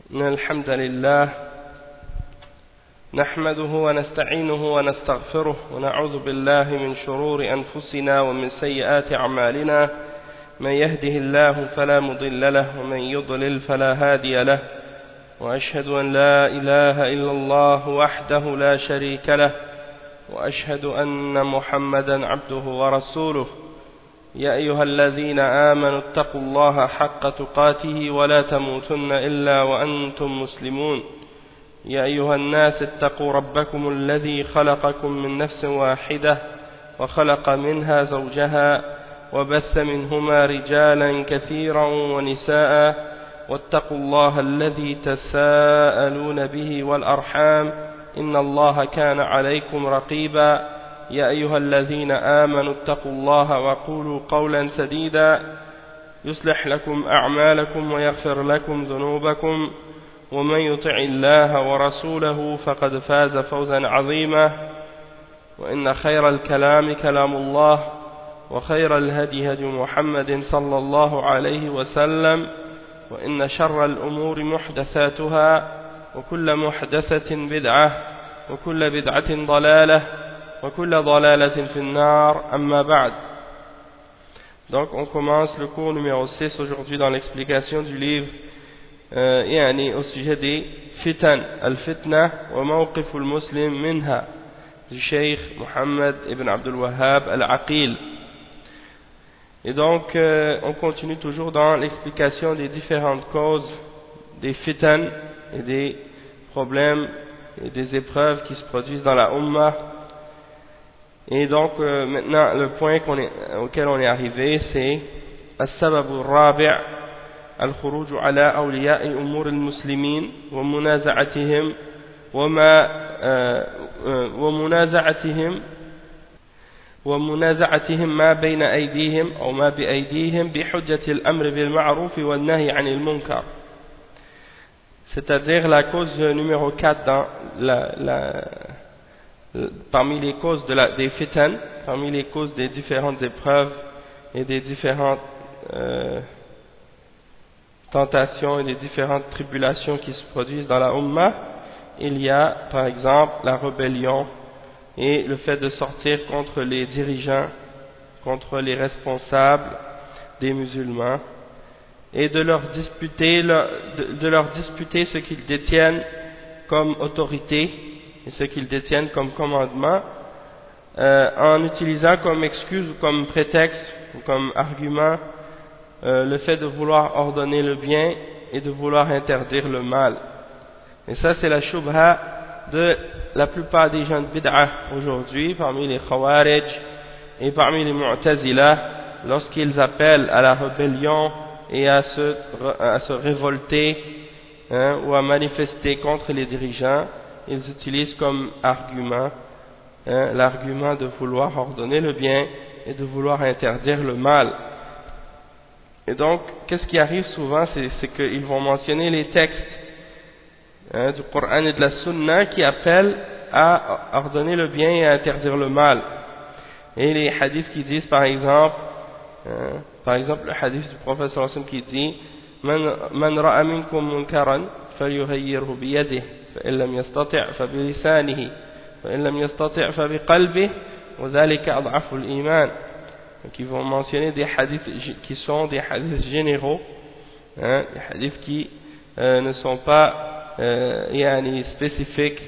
إن الحمد لله نحمده ونستعينه ونستغفره ونعوذ بالله من شرور أنفسنا ومن سيئات أعمالنا من يهده الله فلا مضل له ومن يضلل فلا هادي له وأشهد أن لا إله إلا الله وحده لا شريك له وأشهد أن محمدا عبده ورسوله يا أيها الذين آمنوا اتقوا الله حق تقاته ولا تموتن إلا وأنتم مسلمون يا أيها الناس اتقوا ربكم الذي خلقكم من نفس واحدة وخلق منها زوجها وبث منهما رجالا كثيرا ونساء واتقوا الله الذي تساءلون به والأرحام إن الله كان عليكم رقيبا يا أيها الذين آمنوا اتقوا الله وقولوا قولا سديدا يصلح لكم أعمالكم ويغفر لكم ذنوبكم ومن يطع الله ورسوله فقد فاز فوزا عظيما وإن خير الكلام كلام الله وخير الهدي هدي محمد صلى الله عليه وسلم وإن شر الأمور محدثاتها وكل محدثة بدعة وكل بدعة ضلالة وكل ضلالة في النار أما بعد. Donc on commence le cours numéro 6 aujourd'hui dans l'explication du livre au sujet des fitan, al-fitna wa mawqif al-muslim minha du Cheikh Mohammed ibn Abdul Wahhab al-Aqil. Et donc on continue toujours dans l'explication des différentes causes des fitan et des problèmes et des épreuves qui se produisent dans la Ummah. Et donc maintenant le point auquel on est arrivé, c'est السبب الرابع الخروج على أولياء أمور المسلمين ومنازعتهم ما بين أيديهم أو ما بأيديهم بحجة الأمر بالمعروف والنهي عن المنكر. C'est-à-dire la cause numéro 4 dans parmi les causes des fitan, parmi les causes des différentes épreuves et des différentes tentations et des différentes tribulations qui se produisent dans la Ummah, il y a par exemple la rébellion et le fait de sortir contre les dirigeants, contre les responsables des musulmans et de leur disputer ce qu'ils détiennent comme autorité et ce qu'ils détiennent comme commandement, en utilisant comme excuse ou comme prétexte ou comme argument le fait de vouloir ordonner le bien et de vouloir interdire le mal. Et ça c'est la shubha de la plupart des gens de bid'ah aujourd'hui, parmi les khawarij et parmi les mu'tazila, lorsqu'ils appellent à la rébellion et à se révolter ou à manifester contre les dirigeants, ils utilisent comme argument l'argument de vouloir ordonner le bien et de vouloir interdire le mal. Et donc, qu'est-ce qui arrive souvent, c'est qu'ils vont mentionner les textes du Coran et de la Sunna qui appellent à ordonner le bien et à interdire le mal. Et les hadiths qui disent par exemple le hadith du prophète sallallahu alayhi wa sallam qui dit Man ra'a minkum munkaran falyughayyirhu biyadihi fa in lam yastati' fa bilisanihi fa in lam yastati' fa biqalbihi wa dhalika ad'afu al-iman. Donc ils vont mentionner des hadiths qui sont des hadiths généraux, des hadiths qui ne sont pas spécifiques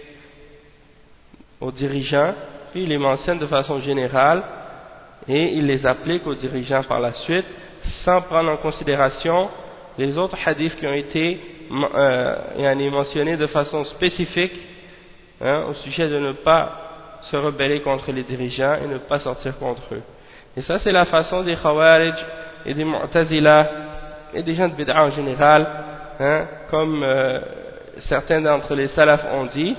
aux dirigeants, puis ils les mentionnent de façon générale et ils les appliquent aux dirigeants par la suite sans prendre en considération les autres hadiths qui ont été mentionnés de façon spécifique au sujet de ne pas se rebeller contre les dirigeants et ne pas sortir contre eux. Et ça c'est la façon des Khawarij et des Mu'tazila et des gens de Bid'a en général, comme certains d'entre les Salaf ont dit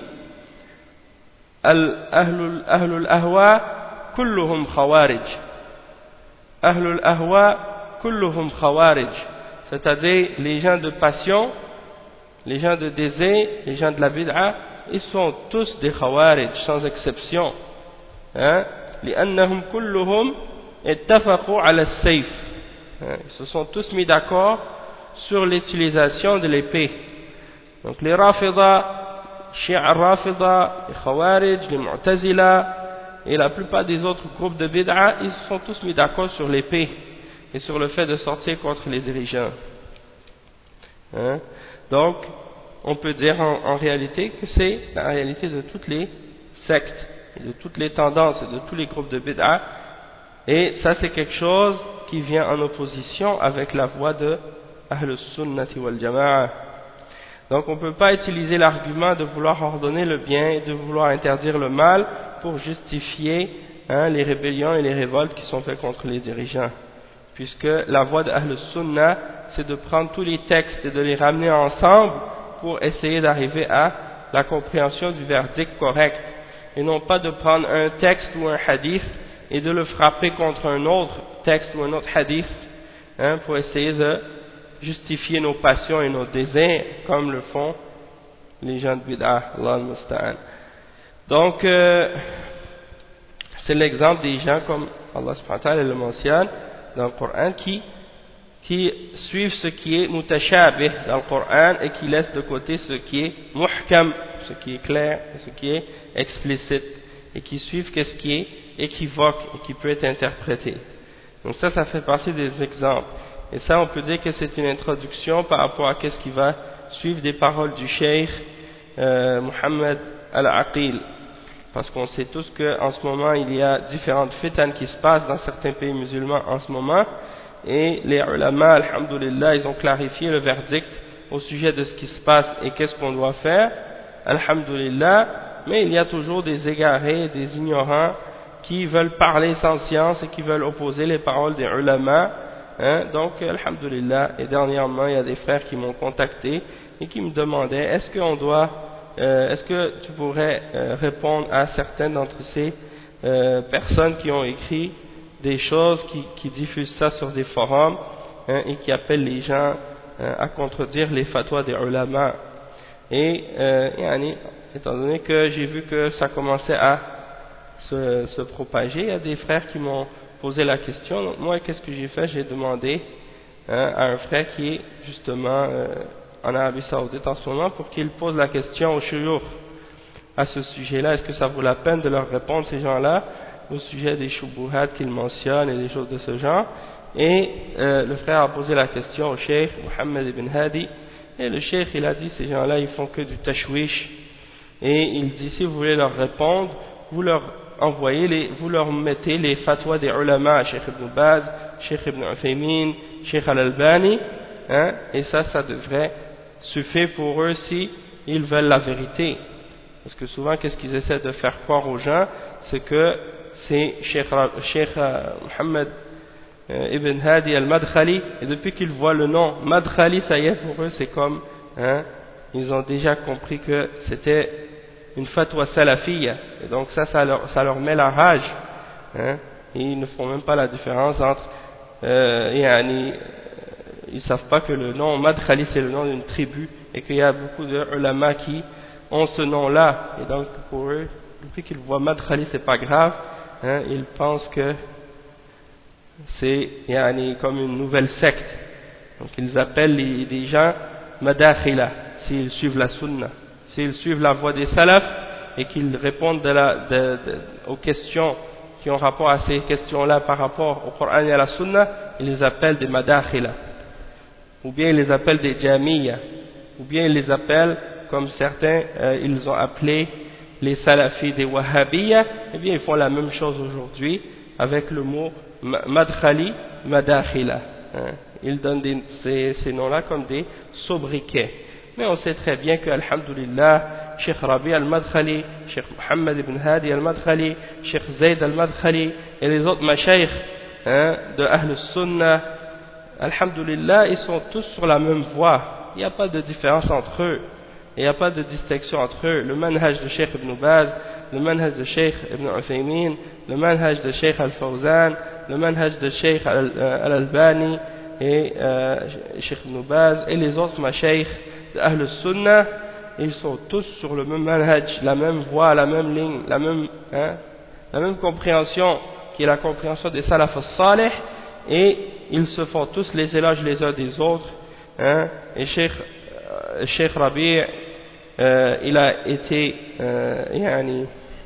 Ahlul Ahwa kulluhum Khawarij. Ahlul Ahwa kulluhum Khawarij. C'est-à-dire les gens de passion, les gens de désir, les gens de la Bid'a, ils sont tous des Khawarij sans exception. لأنهم كلهم اتفقوا على السيف. Ils se sont tous mis d'accord sur l'utilisation de l'épée. Donc les Rafida, Shi'a Rafida, les Khawarij, les Mu'tazila et la plupart des autres groupes de bid'a, ils se sont tous mis d'accord sur l'épée et sur le fait de sortir contre les dirigeants. Hein? Donc, on peut dire en réalité que c'est la réalité de toutes les sectes, et de toutes les tendances et de tous les groupes de bid'a, et ça c'est quelque chose qui vient en opposition avec la voie de Ahlus Sunnati wal Jama'a. Donc on ne peut pas utiliser l'argument de vouloir ordonner le bien et de vouloir interdire le mal pour justifier les rébellions et les révoltes qui sont faites contre les dirigeants. Puisque la voie de Ahl Sunnah, c'est de prendre tous les textes et de les ramener ensemble pour essayer d'arriver à la compréhension du verdict correct. Et non pas de prendre un texte ou un hadith et de le frapper contre un autre texte ou un autre hadith pour essayer de justifier nos passions et nos désirs comme le font les gens de bid'ah, Allah al-Musta'an. Donc c'est l'exemple des gens comme Allah subhanahu wa ta'ala le mentionne dans le Coran qui suivent ce qui est mutashabih dans le Coran et qui laissent de côté ce qui est muhkam, ce qui est clair, ce qui est explicite, et qui suivent ce qui est équivoque et qui peut être interprété. Donc ça fait partie des exemples. Et ça, on peut dire que c'est une introduction par rapport à ce qui va suivre des paroles du Cheikh Muhammad al-Aqil. Parce qu'on sait tous qu'en ce moment, il y a différentes fitans qui se passent dans certains pays musulmans en ce moment. Et les ulama, alhamdulillah, ils ont clarifié le verdict au sujet de ce qui se passe et qu'est-ce qu'on doit faire, alhamdulillah. Mais il y a toujours des égarés, des ignorants qui veulent parler sans science et qui veulent opposer les paroles des ulama. Donc, alhamdulillah, et dernièrement, il y a des frères qui m'ont contacté et qui me demandaient est-ce que tu pourrais répondre à certaines d'entre ces personnes qui ont écrit des choses, qui diffusent ça sur des forums et qui appellent les gens à contredire les fatwas des ulama. Et étant donné que j'ai vu que ça commençait à se propager, il y a des frères qui m'ont posé la question. Donc moi, qu'est-ce que j'ai fait? J'ai demandé à un frère qui est justement en Arabie Saoudite en ce moment pour qu'il pose la question aux shuyukh à ce sujet-là. Est-ce que ça vaut la peine de leur répondre, ces gens-là, au sujet des shubuhat qu'ils mentionnent et des choses de ce genre? Et le frère a posé la question au cheikh Mohammed ibn Hadi, et le cheikh il a dit ces gens-là ils font que du tashwish, et il dit si vous voulez leur répondre, vous leur vous leur mettez les fatwas des ulama, Cheikh Ibn Baz, Cheikh Ibn Uthaymin, Cheikh Al-Albani, et ça devrait suffire pour eux si ils veulent la vérité. Parce que souvent, qu'est-ce qu'ils essaient de faire croire aux gens, c'est que c'est Cheikh Muhammad Ibn Hadi al-Madkhali, et depuis qu'ils voient le nom Madkhali, ça y est, pour eux, c'est comme, ils ont déjà compris que c'était une fatwa salafiyya, et donc ça leur met la rage, et ils ne font même pas la différence entre, ils savent pas que le nom Madkhali c'est le nom d'une tribu, et qu'il y a beaucoup de ulama qui ont ce nom-là, et donc pour eux, depuis qu'ils voient Madkhali c'est pas grave, ils pensent que c'est comme une nouvelle secte, donc ils appellent les gens Madakhila, s'ils suivent la sunna. S'ils suivent la voie des salafs et qu'ils répondent aux questions qui ont rapport à ces questions-là par rapport au Coran et à la Sunna, ils les appellent des Madakhila, ou bien ils les appellent des Jamiyya, ou bien ils les appellent, comme certains, ils ont appelé les Salafis des Wahhabiyya, et bien ils font la même chose aujourd'hui avec le mot Madkhali, Madakhila. Ils donnent ces noms-là comme des sobriquets. Mais on sait très bien que, alhamdulillah, Cheikh Rabi al-Madkhali, Cheikh Mohammed ibn Hadi al-Madkhali, Cheikh Zayd al-Madkhali et les autres mashayikh de Ahl Sunnah, alhamdulillah, ils sont tous sur la même voie. Il n'y a pas de différence entre eux. Il n'y a pas de distinction entre eux. Le manhaj de Cheikh Ibn Baz, le manhaj de Cheikh Ibn Uthaymin, le manhaj de Cheikh Al-Fawzan, le manhaj de Cheikh Al-Albani et Cheikh Ibn Baz et les autres mashayikh de Ahl Sunnah, ils sont tous sur le même manhaj, la même voie, la même ligne, la même compréhension qui est la compréhension des salaf as-salih, et ils se font tous les éloges les uns des autres, et Cheikh Cheikh Rabi' il a été yani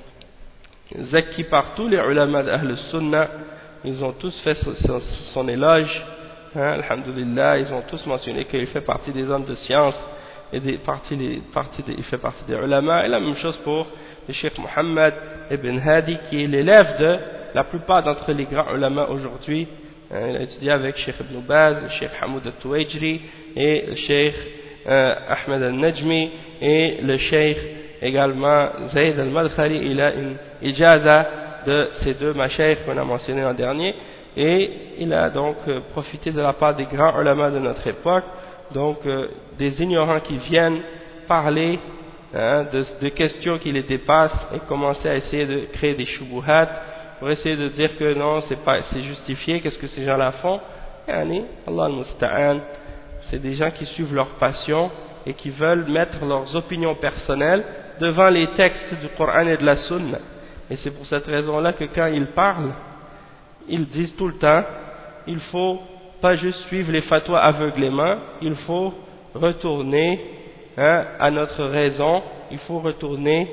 zaki par tous les ulama d'Ahl Sunnah. Ils ont tous fait son éloge, hein, alhamdulillah. Ils ont tous mentionné qu'il fait partie des hommes de science et il fait partie des ulama. Et la même chose pour le Cheikh Mohammed ibn Hadi, qui est l'élève de la plupart d'entre les grands ulama aujourd'hui. Il a étudié avec Cheikh Ibn Baz, le Cheikh Hamoud al-Tuwajri et le Cheikh Ahmed al-Najmi et le Cheikh également Zayd al-Madkhali. Il a une ijaza de ces deux mashaykh qu'on a mentionné l'an dernier, et il a donc profité de la part des grands ulama de notre époque, donc des ignorants qui viennent parler de questions qui les dépassent et commencer à essayer de créer des shubuhat pour essayer de dire que non, c'est justifié, qu'est-ce que ces gens-là font. Yani, Allah al-Musta'an, c'est des gens qui suivent leur passion et qui veulent mettre leurs opinions personnelles devant les textes du Coran et de la Sunna. Et c'est pour cette raison-là que quand ils parlent, ils disent tout le temps, il faut pas juste suivre les fatwas aveuglément, il faut retourner à notre raison, il faut retourner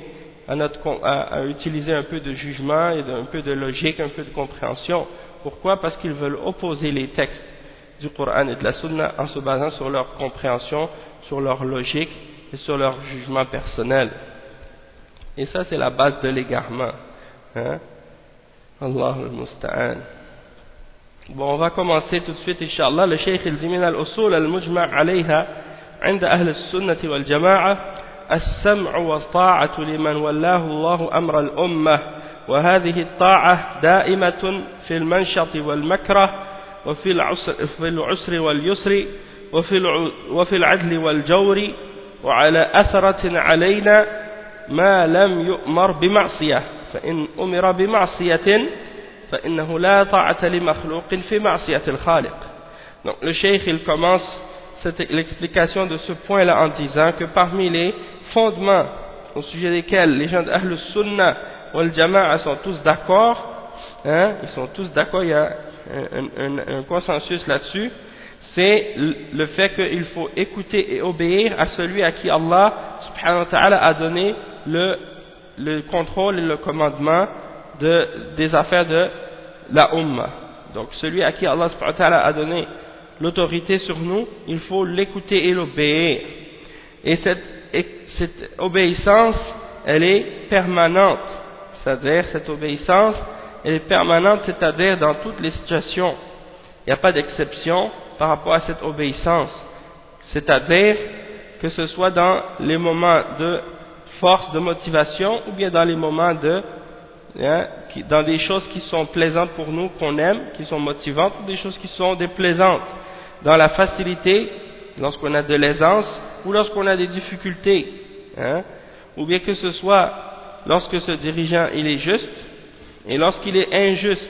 à utiliser un peu de jugement et un peu de logique, un peu de compréhension. Pourquoi? Parce qu'ils veulent opposer les textes du Coran et de la Sunna en se basant sur leur compréhension, sur leur logique et sur leur jugement personnel. Et ça, c'est la base de l'égarement. Allah al-Musta'an. Bon, on va commencer tout de suite, Inch'Allah. Le Cheikh il dit min al-usul al-mujma' alayha عند أهل السنة والجماعة السمع والطاعة لمن والله الله أمر الأمة، وهذه الطاعة دائمة في المنشط والمكره وفي العسر واليسر وفي العدل والجور، وعلى أثرة علينا ما لم يؤمر بمعصية، فإن أمر بمعصية فإنه لا طاعة لمخلوق في معصية الخالق. Donc le cheikh il commence l'explication de ce point-là en disant que parmi les fondements au sujet desquels les gens d'Ahl Sunnah wal Jama'a sont tous d'accord, ils sont tous d'accord, il y a un consensus là-dessus, c'est le fait qu'il faut écouter et obéir à celui à qui Allah subhanahu wa ta'ala a donné le contrôle et le commandement des affaires de la Ummah. Donc celui à qui Allah subhanahu wa ta'ala a donné l'autorité sur nous, il faut l'écouter et l'obéir. Et cette obéissance, elle est permanente. C'est-à-dire, cette obéissance, elle est permanente, c'est-à-dire dans toutes les situations. Il n'y a pas d'exception par rapport à cette obéissance. C'est-à-dire, que ce soit dans les moments de force, de motivation, ou bien dans les moments dans des choses qui sont plaisantes pour nous, qu'on aime, qui sont motivantes, ou des choses qui sont déplaisantes. Dans la facilité, lorsqu'on a de l'aisance, ou lorsqu'on a des difficultés, ou bien que ce soit lorsque ce dirigeant il est juste, et lorsqu'il est injuste.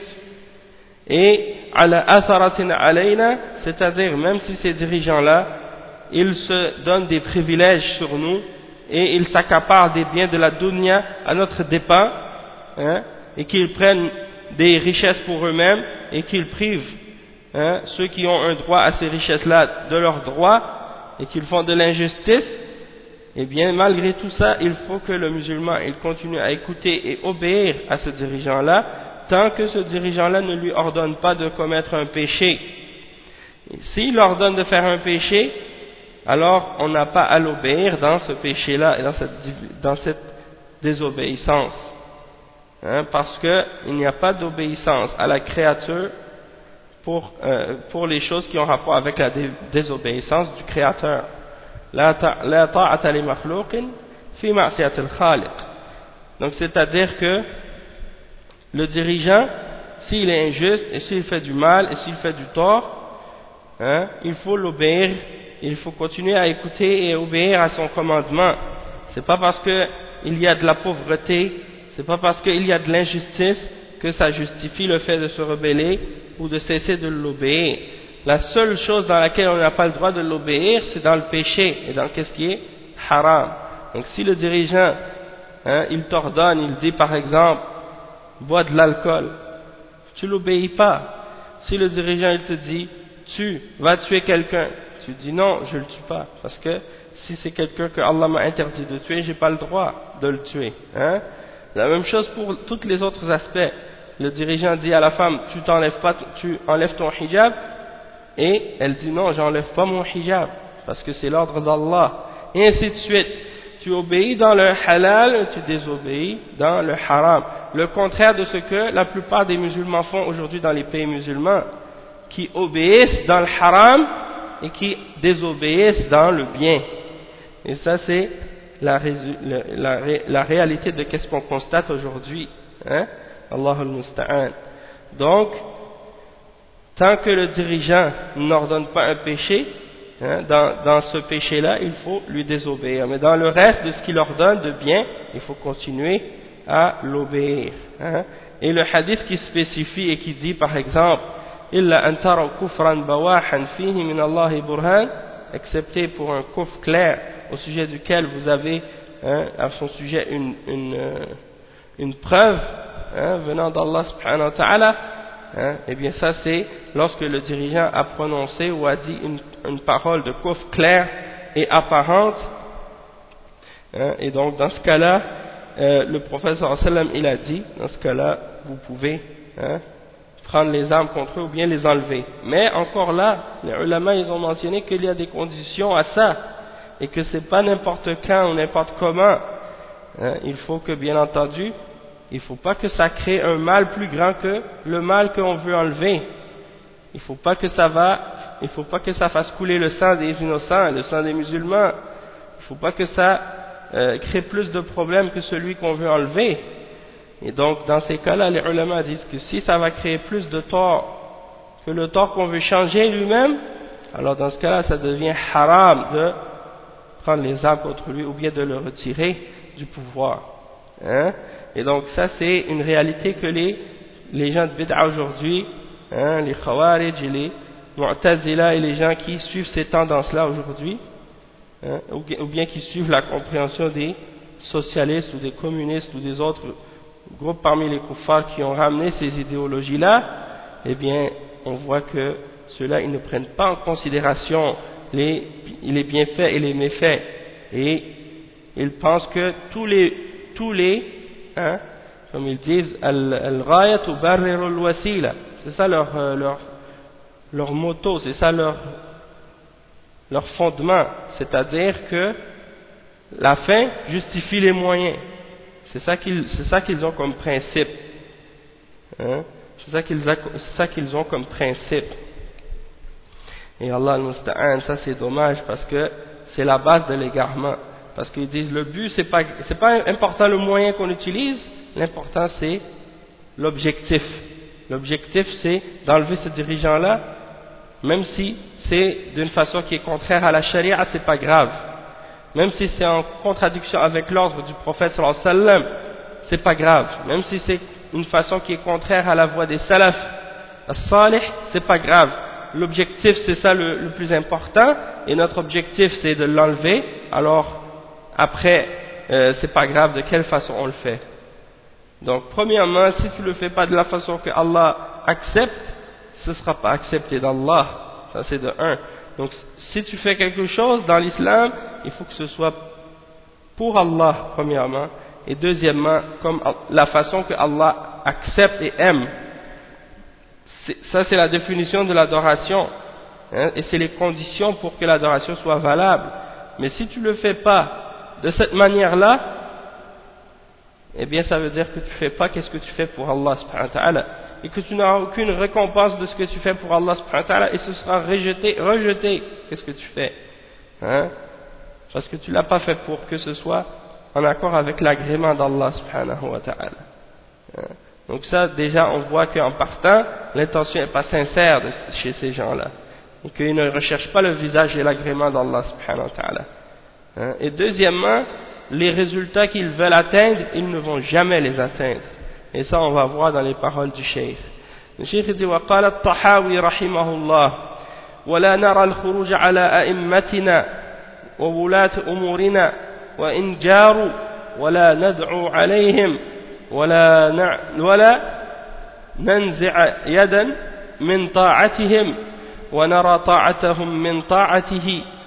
Et ala atharatin alayna, c'est-à-dire même si ces dirigeants-là, ils se donnent des privilèges sur nous, et ils s'accaparent des biens de la dunya à notre dépens, et qu'ils prennent des richesses pour eux-mêmes, et qu'ils privent ceux qui ont un droit à ces richesses-là de leurs droits, et qu'ils font de l'injustice, et bien malgré tout ça, il faut que le musulman il continue à écouter et obéir à ce dirigeant-là, tant que ce dirigeant-là ne lui ordonne pas de commettre un péché. S'il ordonne de faire un péché, alors on n'a pas à l'obéir dans ce péché-là et dans cette désobéissance. Parce qu'il n'y a pas d'obéissance à la créature pour les choses qui ont rapport avec la désobéissance du Créateur. La ta'ata li makhlouqin fi ma'siyat al-khaliq. Donc c'est-à-dire que le dirigeant, s'il est injuste et s'il fait du mal et s'il fait du tort, il faut l'obéir, il faut continuer à écouter et obéir à son commandement. C'est pas parce qu'il y a de la pauvreté, c'est pas parce qu'il y a de l'injustice que ça justifie le fait de se rebeller ou de cesser de l'obéir. La seule chose dans laquelle on n'a pas le droit de l'obéir, c'est dans le péché et dans qu'est-ce qui est haram. Donc si le dirigeant, il t'ordonne, il dit par exemple, bois de l'alcool, tu l'obéis pas. Si le dirigeant il te dit, va tuer quelqu'un, tu dis non, je le tue pas, parce que si c'est quelqu'un que Allah m'a interdit de tuer, j'ai pas le droit de le tuer. Hein? La même chose pour tous les autres aspects. Le dirigeant dit à la femme, tu enlèves ton hijab, et elle dit non, j'enlève pas mon hijab, parce que c'est l'ordre d'Allah, et ainsi de suite. Tu obéis dans le halal, tu désobéis dans le haram. Le contraire de ce que la plupart des musulmans font aujourd'hui dans les pays musulmans, qui obéissent dans le haram et qui désobéissent dans le bien. Et ça, c'est la réalité de qu'est-ce qu'on constate aujourd'hui. Hein? Allahul Musta'an. Donc, tant que le dirigeant n'ordonne pas un péché, hein, dans ce péché-là, il faut lui désobéir. Mais dans le reste de ce qu'il ordonne de bien, il faut continuer à l'obéir. Hein. Et le hadith qui spécifie et qui dit, par exemple, إِلَّا أَن تَرَوْا كُفْرًا بَوَاحًا فِيهِ مِنَ اللَّهِ بُرْهَانٍ, excepté pour un kufr clair au sujet duquel vous avez, hein, à son sujet une preuve, hein, venant d'Allah subhanahu wa ta'ala, hein, et bien ça c'est lorsque le dirigeant a prononcé ou a dit une parole de kufr claire et apparente, hein, et donc dans ce cas-là, le prophète sallallahu alayhi wa sallam il a dit, dans ce cas-là vous pouvez, hein, prendre les armes contre eux ou bien les enlever. Mais encore là, les ulama ils ont mentionné qu'il y a des conditions à ça, et que c'est pas n'importe quand ou n'importe comment, hein, il faut que bien entendu, il ne faut pas que ça crée un mal plus grand que le mal qu'on veut enlever. Il ne faut pas que ça fasse couler le sang des innocents, le sang des musulmans. Il ne faut pas que ça crée plus de problèmes que celui qu'on veut enlever. Et donc, dans ces cas-là, les ulama disent que si ça va créer plus de tort que le tort qu'on veut changer lui-même, alors dans ce cas-là, ça devient haram de prendre les armes contre lui ou bien de le retirer du pouvoir. Hein? Et donc ça c'est une réalité que les gens de bid'a aujourd'hui, hein, les khawarij et les mu'tazila et les gens qui suivent ces tendances-là aujourd'hui, hein, ou bien qui suivent la compréhension des socialistes ou des communistes ou des autres groupes parmi les kuffars qui ont ramené ces idéologies-là, eh bien on voit que ceux-là ils ne prennent pas en considération les bienfaits et les méfaits, et ils pensent que tous les hein, comme ils disent al-ghaya tubarriru al-wasila, c'est ça leur motto, c'est ça leur fondement, c'est-à-dire que la fin justifie les moyens. C'est ça qu'ils ont comme principe, hein, c'est ça qu'ils ont comme principe. Et Allah al-Musta'an, ça c'est dommage parce que c'est la base de l'égarement. Parce qu'ils disent le but c'est pas important le moyen qu'on utilise, l'important c'est l'objectif. L'objectif c'est d'enlever ce dirigeant-là, même si c'est d'une façon qui est contraire à la charia, c'est pas grave. Même si c'est en contradiction avec l'ordre du prophète sallallahu alayhi wa sallam, c'est pas grave. Même si c'est une façon qui est contraire à la voie des salaf as-salih, c'est pas grave. L'objectif c'est ça le plus important, et notre objectif c'est de l'enlever. Alors après c'est pas grave de quelle façon on le fait. Donc premièrement, si tu le fais pas de la façon que Allah accepte, ce sera pas accepté d'Allah. Ça c'est de un. Donc si tu fais quelque chose dans l'islam, il faut que ce soit pour Allah premièrement, et deuxièmement comme la façon que Allah accepte et aime. Ça c'est la définition de l'adoration, hein, et c'est les conditions pour que l'adoration soit valable. Mais si tu ne le fais pas de cette manière-là, eh bien ça veut dire que tu ne fais pas qu'est-ce que tu fais pour Allah subhanahu wa ta'ala, et que tu n'auras aucune récompense de ce que tu fais pour Allah subhanahu wa ta'ala, et ce sera rejeté qu'est-ce que tu fais, hein, parce que tu ne l'as pas fait pour que ce soit en accord avec l'agrément d'Allah subhanahu wa ta'ala, hein. Donc ça, déjà, on voit qu'en partant, l'intention n'est pas sincère chez ces gens-là, et qu'ils ne recherchent pas le visage et l'agrément d'Allah subhanahu wa ta'ala, hein. Et deuxièmement, les résultats qu'ils veulent atteindre, ils ne vont jamais les atteindre. Et ça, on va voir dans les paroles du cheikh. Le cheikh dit, وقال الطحاوي رحمه الله ولا نرى الخروج على أئمتنا وولاة أمورنا وإن جاروا ولا ندعو عليهم ولا ننزع يدا من طاعتهم ونرى طاعتهم من طاعته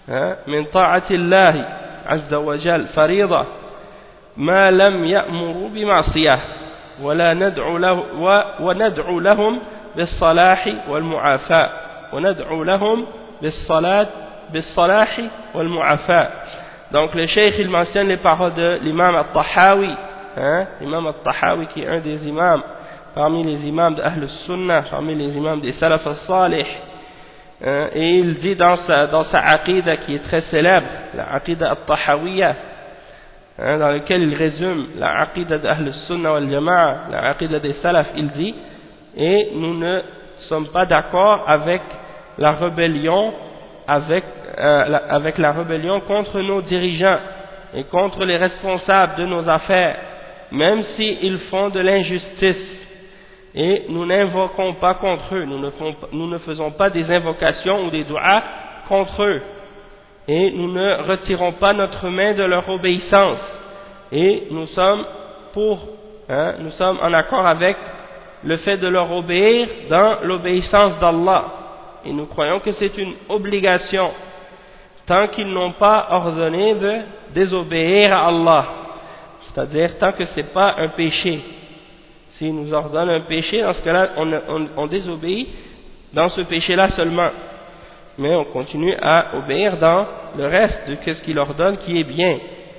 من طاعة الله عز وجل فريضة ما لم يأمروا بمعصية ولا وندعو لهم بالصلاح والمعافاة وندعو لهم بالصلاح والمعافاة. Donc le cheikh il mentionne les paroles de l'imam al-Tahawi, l'imam al-Tahawi qui est un des imams parmi les imams de Ahl al-Sunnah, parmi les imams des Salaf al-Salih, et il dit dans sa aqidah qui est très célèbre, la aqidah al-Tahawiyya, dans lequel il résume la aqidah de Ahl al-Sunnah wal-Jama'a, la aqidah des Salaf, il dit, et nous ne sommes pas d'accord avec la rébellion avec la rébellion contre nos dirigeants et contre les responsables de nos affaires, même s'ils font de l'injustice, et nous n'invoquons pas contre eux, nous ne faisons pas des invocations ou des du'as contre eux, et nous ne retirons pas notre main de leur obéissance, et nous sommes en accord avec le fait de leur obéir dans l'obéissance d'Allah, et nous croyons que c'est une obligation tant qu'ils n'ont pas ordonné de désobéir à Allah, c'est-à-dire tant que ce n'est pas un péché. S'ils nous ordonnent un péché, dans ce cas-là, on désobéit dans ce péché-là seulement, mais on continue à obéir dans le reste de ce qu'il ordonne qui est bien.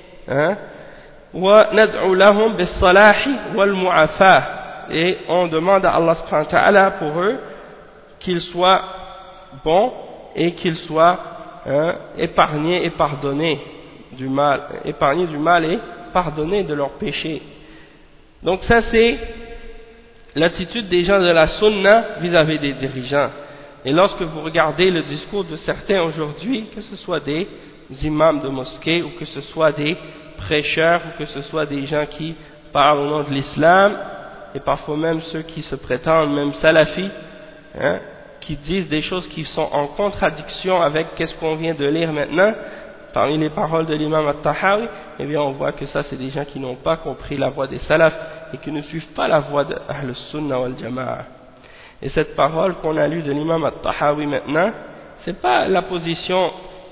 وَنَدْعُ لَهُمْ بِالصَّلَاحِ وَالْمُعَافَاةِ, et on demande à Allah subhanahu wa ta'ala pour eux qu'ils soient bons et qu'ils soient épargnés et pardonnés du mal, et pardonnés de leurs péchés. Donc ça c'est l'attitude des gens de la sunna vis-à-vis des dirigeants. Et lorsque vous regardez le discours de certains aujourd'hui, que ce soit des imams de mosquée ou que ce soit des prêcheurs ou que ce soit des gens qui parlent au nom de l'islam, et parfois même ceux qui se prétendent même salafis, qui disent des choses qui sont en contradiction avec ce qu'on vient de lire maintenant, parmi les paroles de l'imam al-Tahawi, eh bien on voit que ça c'est des gens qui n'ont pas compris la voie des salafs et qui ne suivent pas la voie de Ahl Sunnah wal Jama'a. Et cette parole qu'on a lue de l'imam al-Tahawi maintenant, c'est pas la position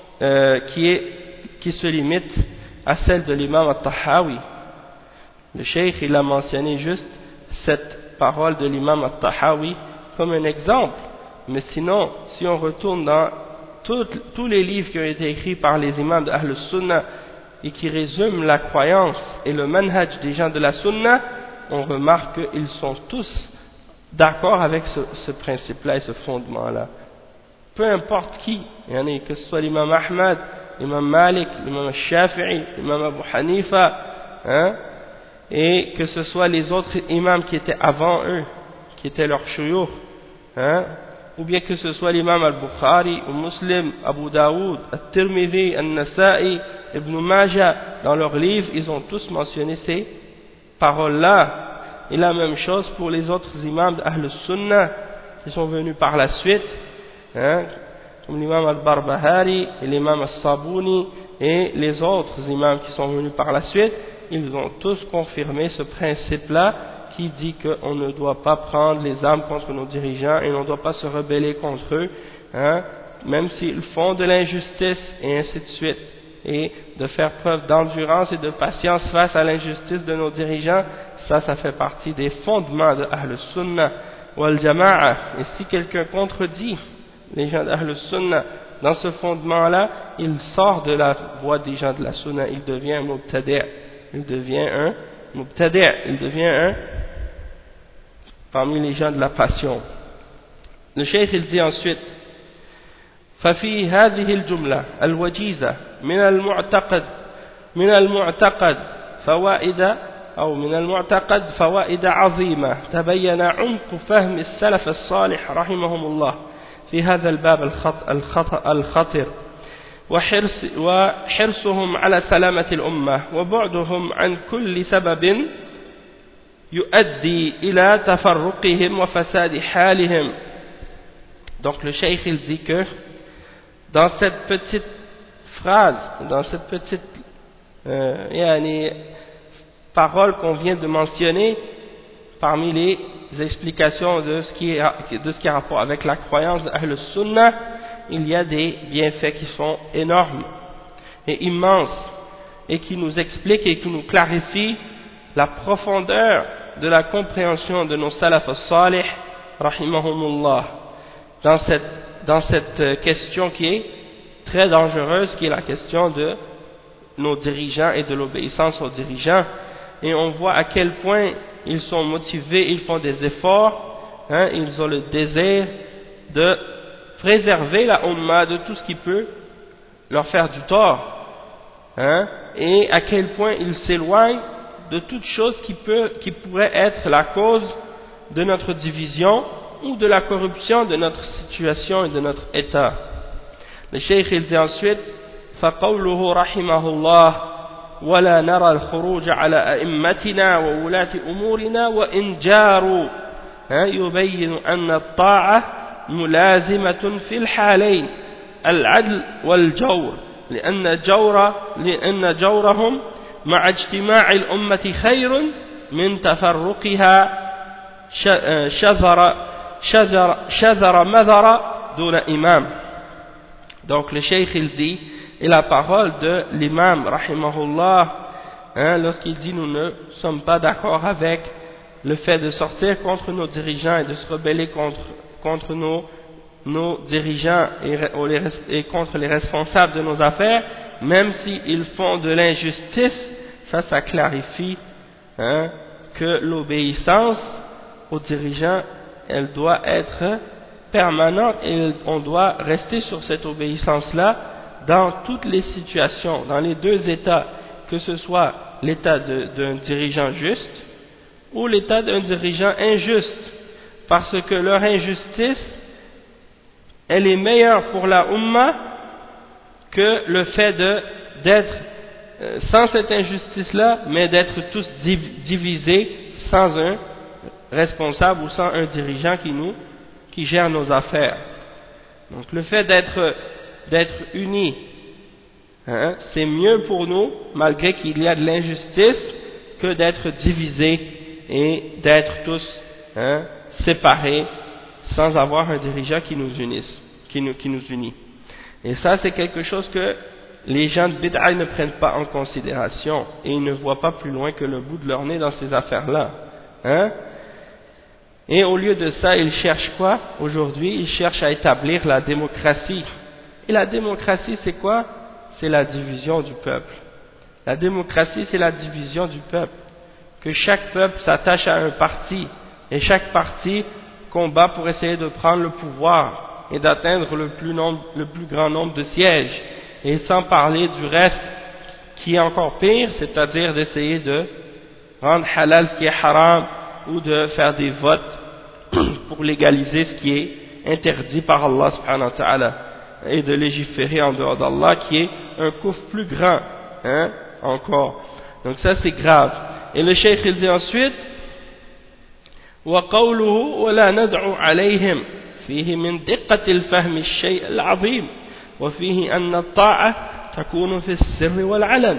qui se limite à celle de l'imam al-Tahawi. Le cheikh il a mentionné juste cette parole de l'imam al-Tahawi comme un exemple, mais sinon si on retourne dans tous les livres qui ont été écrits par les imams de Ahl Sunnah et qui résument la croyance et le manhaj des gens de la Sunnah, on remarque qu'ils sont tous d'accord avec ce principe-là et ce fondement-là. Peu importe qui, que ce soit l'imam Ahmad, l'imam Malik, l'imam Shafi'i, l'imam Abu Hanifa, et que ce soit les autres imams qui étaient avant eux, qui étaient leurs shuyukh, ou bien que ce soit l'imam al-Bukhari, ou Muslim, Abu Daoud, al-Tirmidhi, al-Nasa'i, Ibn Majah, dans leurs livres, ils ont tous mentionné ces paroles-là. Et la même chose pour les autres imams d'Ahl Sunnah qui sont venus par la suite, comme l'imam al-Barbahari, et l'imam al-Sabuni, et les autres imams qui sont venus par la suite, ils ont tous confirmé ce principe-là, qui dit qu'on ne doit pas prendre les armes contre nos dirigeants et on ne doit pas se rebeller contre eux, même s'ils font de l'injustice et ainsi de suite, et de faire preuve d'endurance et de patience face à l'injustice de nos dirigeants, ça fait partie des fondements de Ahl Sunnah wal Jama'a. Et si quelqu'un contredit les gens d'Ahl Sunnah dans ce fondement-là, il sort de la voie des gens de la Sunnah, il devient un mubtadi', il devient un parmi les gens de la passion. Le cheikh il dit ensuite ففي هذه الجملة الوجيزة من المعتقد فوائد عظيمة تبين عمق فهم السلف الصالح رحمهم الله في هذا الباب الخطر وحرصهم على سلامة الأمة وبعدهم عن كل سبب يؤدي إلى تفرقهم وفساد حالهم. Donc le cheikh il dit que dans cette petite phrase, dans cette petite parole qu'on vient de mentionner, parmi les explications de ce qui a rapport avec la croyance d'Ahl Sunnah, il y a des bienfaits qui sont énormes et immenses, et qui nous expliquent et qui nous clarifient la profondeur de la compréhension de nos salaf as-salih, rahimahumullah, dans cette question qui est très dangereuse, qui est la question de nos dirigeants et de l'obéissance aux dirigeants. Et on voit à quel point ils sont motivés, ils font des efforts, ils ont le désir de préserver la Ummah de tout ce qui peut leur faire du tort, et à quel point ils s'éloignent de toute chose qui pourrait être la cause de notre division ou de la corruption de notre situation et de notre état. Le cheikh il dit ensuite فقوله رحمه الله ولا نرى الخروج على أئمتنا وولاة أمورنا وإن جاروا يبين أن الطاعة ملازمة في الحالين العدل والجور لأن جورهم مع اجتماع الأمة خير من تفرقها شذر مذر دون إمام. Donc le cheikh il dit, et la parole de l'imam rahimahullah, lorsqu'il dit nous ne sommes pas d'accord avec le fait de sortir contre nos dirigeants et de se rebeller contre nos dirigeants et contre les responsables de nos affaires, même s'ils font de l'injustice, ça clarifie que l'obéissance aux dirigeants, elle doit être permanente et on doit rester sur cette obéissance-là dans toutes les situations, dans les deux états, que ce soit l'état d'un dirigeant juste ou l'état d'un dirigeant injuste, parce que leur injustice, elle est meilleure pour la Ummah que le fait d'être sans cette injustice-là, mais d'être tous divisés sans un responsable ou sans un dirigeant qui gère nos affaires. Donc le fait d'être unis, c'est mieux pour nous, malgré qu'il y a de l'injustice, que d'être divisés et d'être tous séparés sans avoir un dirigeant qui nous unit. Et ça, c'est quelque chose que les gens de bid'a ne prennent pas en considération et ils ne voient pas plus loin que le bout de leur nez dans ces affaires-là. Et au lieu de ça, ils cherchent quoi aujourd'hui? Ils cherchent à établir la démocratie. Et la démocratie, c'est quoi? C'est la division du peuple. La démocratie, c'est la division du peuple. Que chaque peuple s'attache à un parti et chaque parti combat pour essayer de prendre le pouvoir et d'atteindre le plus grand nombre de sièges, et sans parler du reste qui est encore pire, c'est-à-dire d'essayer de rendre halal ce qui est haram ou de faire des votes pour légaliser ce qui est interdit par Allah subhanahu wa ta'ala et de légiférer en dehors d'Allah, qui est un coufre plus grand encore. Donc ça c'est grave. Et le cheikh il dit ensuite وقوله ولا ندعو عليهم فيه من دقة الفهم الشيء العظيم وفيه أن الطاعة تكون في السر والعلن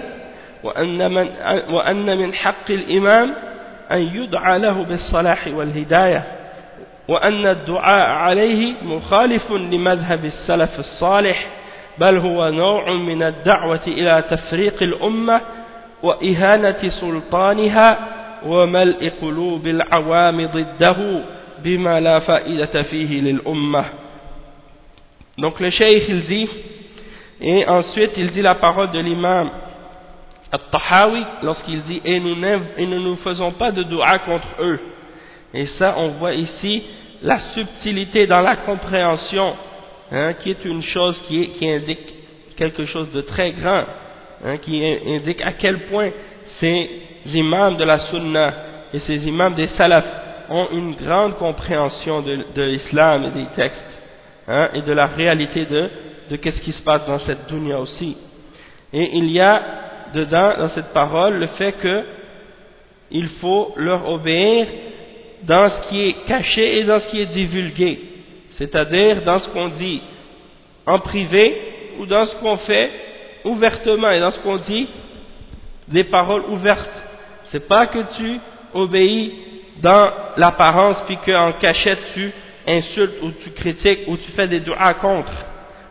وأن من حق الإمام أن يدعى له بالصلاح والهداية وأن الدعاء عليه مخالف لمذهب السلف الصالح بل هو نوع من الدعوة إلى تفريق الأمة وإهانة سلطانها وملء قلوب العوام ضده بما لا فائدة فيه للأمة. Donc le cheikh il dit, et ensuite il dit la parole de l'imam At-Tahawi lorsqu'il dit et nous ne nous faisons pas de dua contre eux. Et ça on voit ici la subtilité dans la compréhension, qui est une chose qui indique quelque chose de très grand, qui indique à quel point ces imams de la sunna et ces imams des salaf ont une grande compréhension de l'islam et des textes, et de la réalité de qu'est-ce qui se passe dans cette dunya aussi. Et il y a dedans, dans cette parole, le fait que il faut leur obéir dans ce qui est caché et dans ce qui est divulgué, c'est-à-dire dans ce qu'on dit en privé ou dans ce qu'on fait ouvertement, et dans ce qu'on dit des paroles ouvertes. C'est pas que tu obéis dans l'apparence puis qu'en cachette tu insultes ou tu critiques ou tu fais des du'a contre.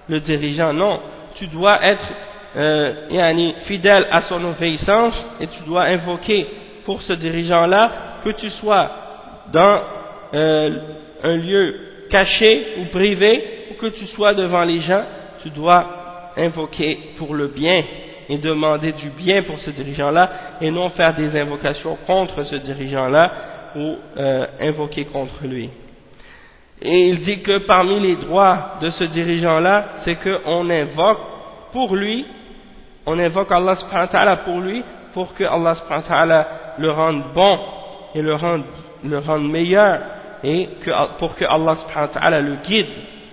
le dirigeant. Non, tu dois être fidèle à son obéissance et tu dois invoquer pour ce dirigeant-là, que tu sois dans un lieu caché ou privé ou que tu sois devant les gens, tu dois invoquer pour le bien et demander du bien pour ce dirigeant-là et non faire des invocations contre ce dirigeant-là ou invoquer contre lui. Et il dit que parmi les droits de ce dirigeant-là, c'est qu'on invoque pour lui, on invoque Allah subhanahu wa ta'ala pour lui, pour que Allah subhanahu wa ta'ala le rende bon et le rende meilleur et pour que Allah subhanahu wa ta'ala le guide.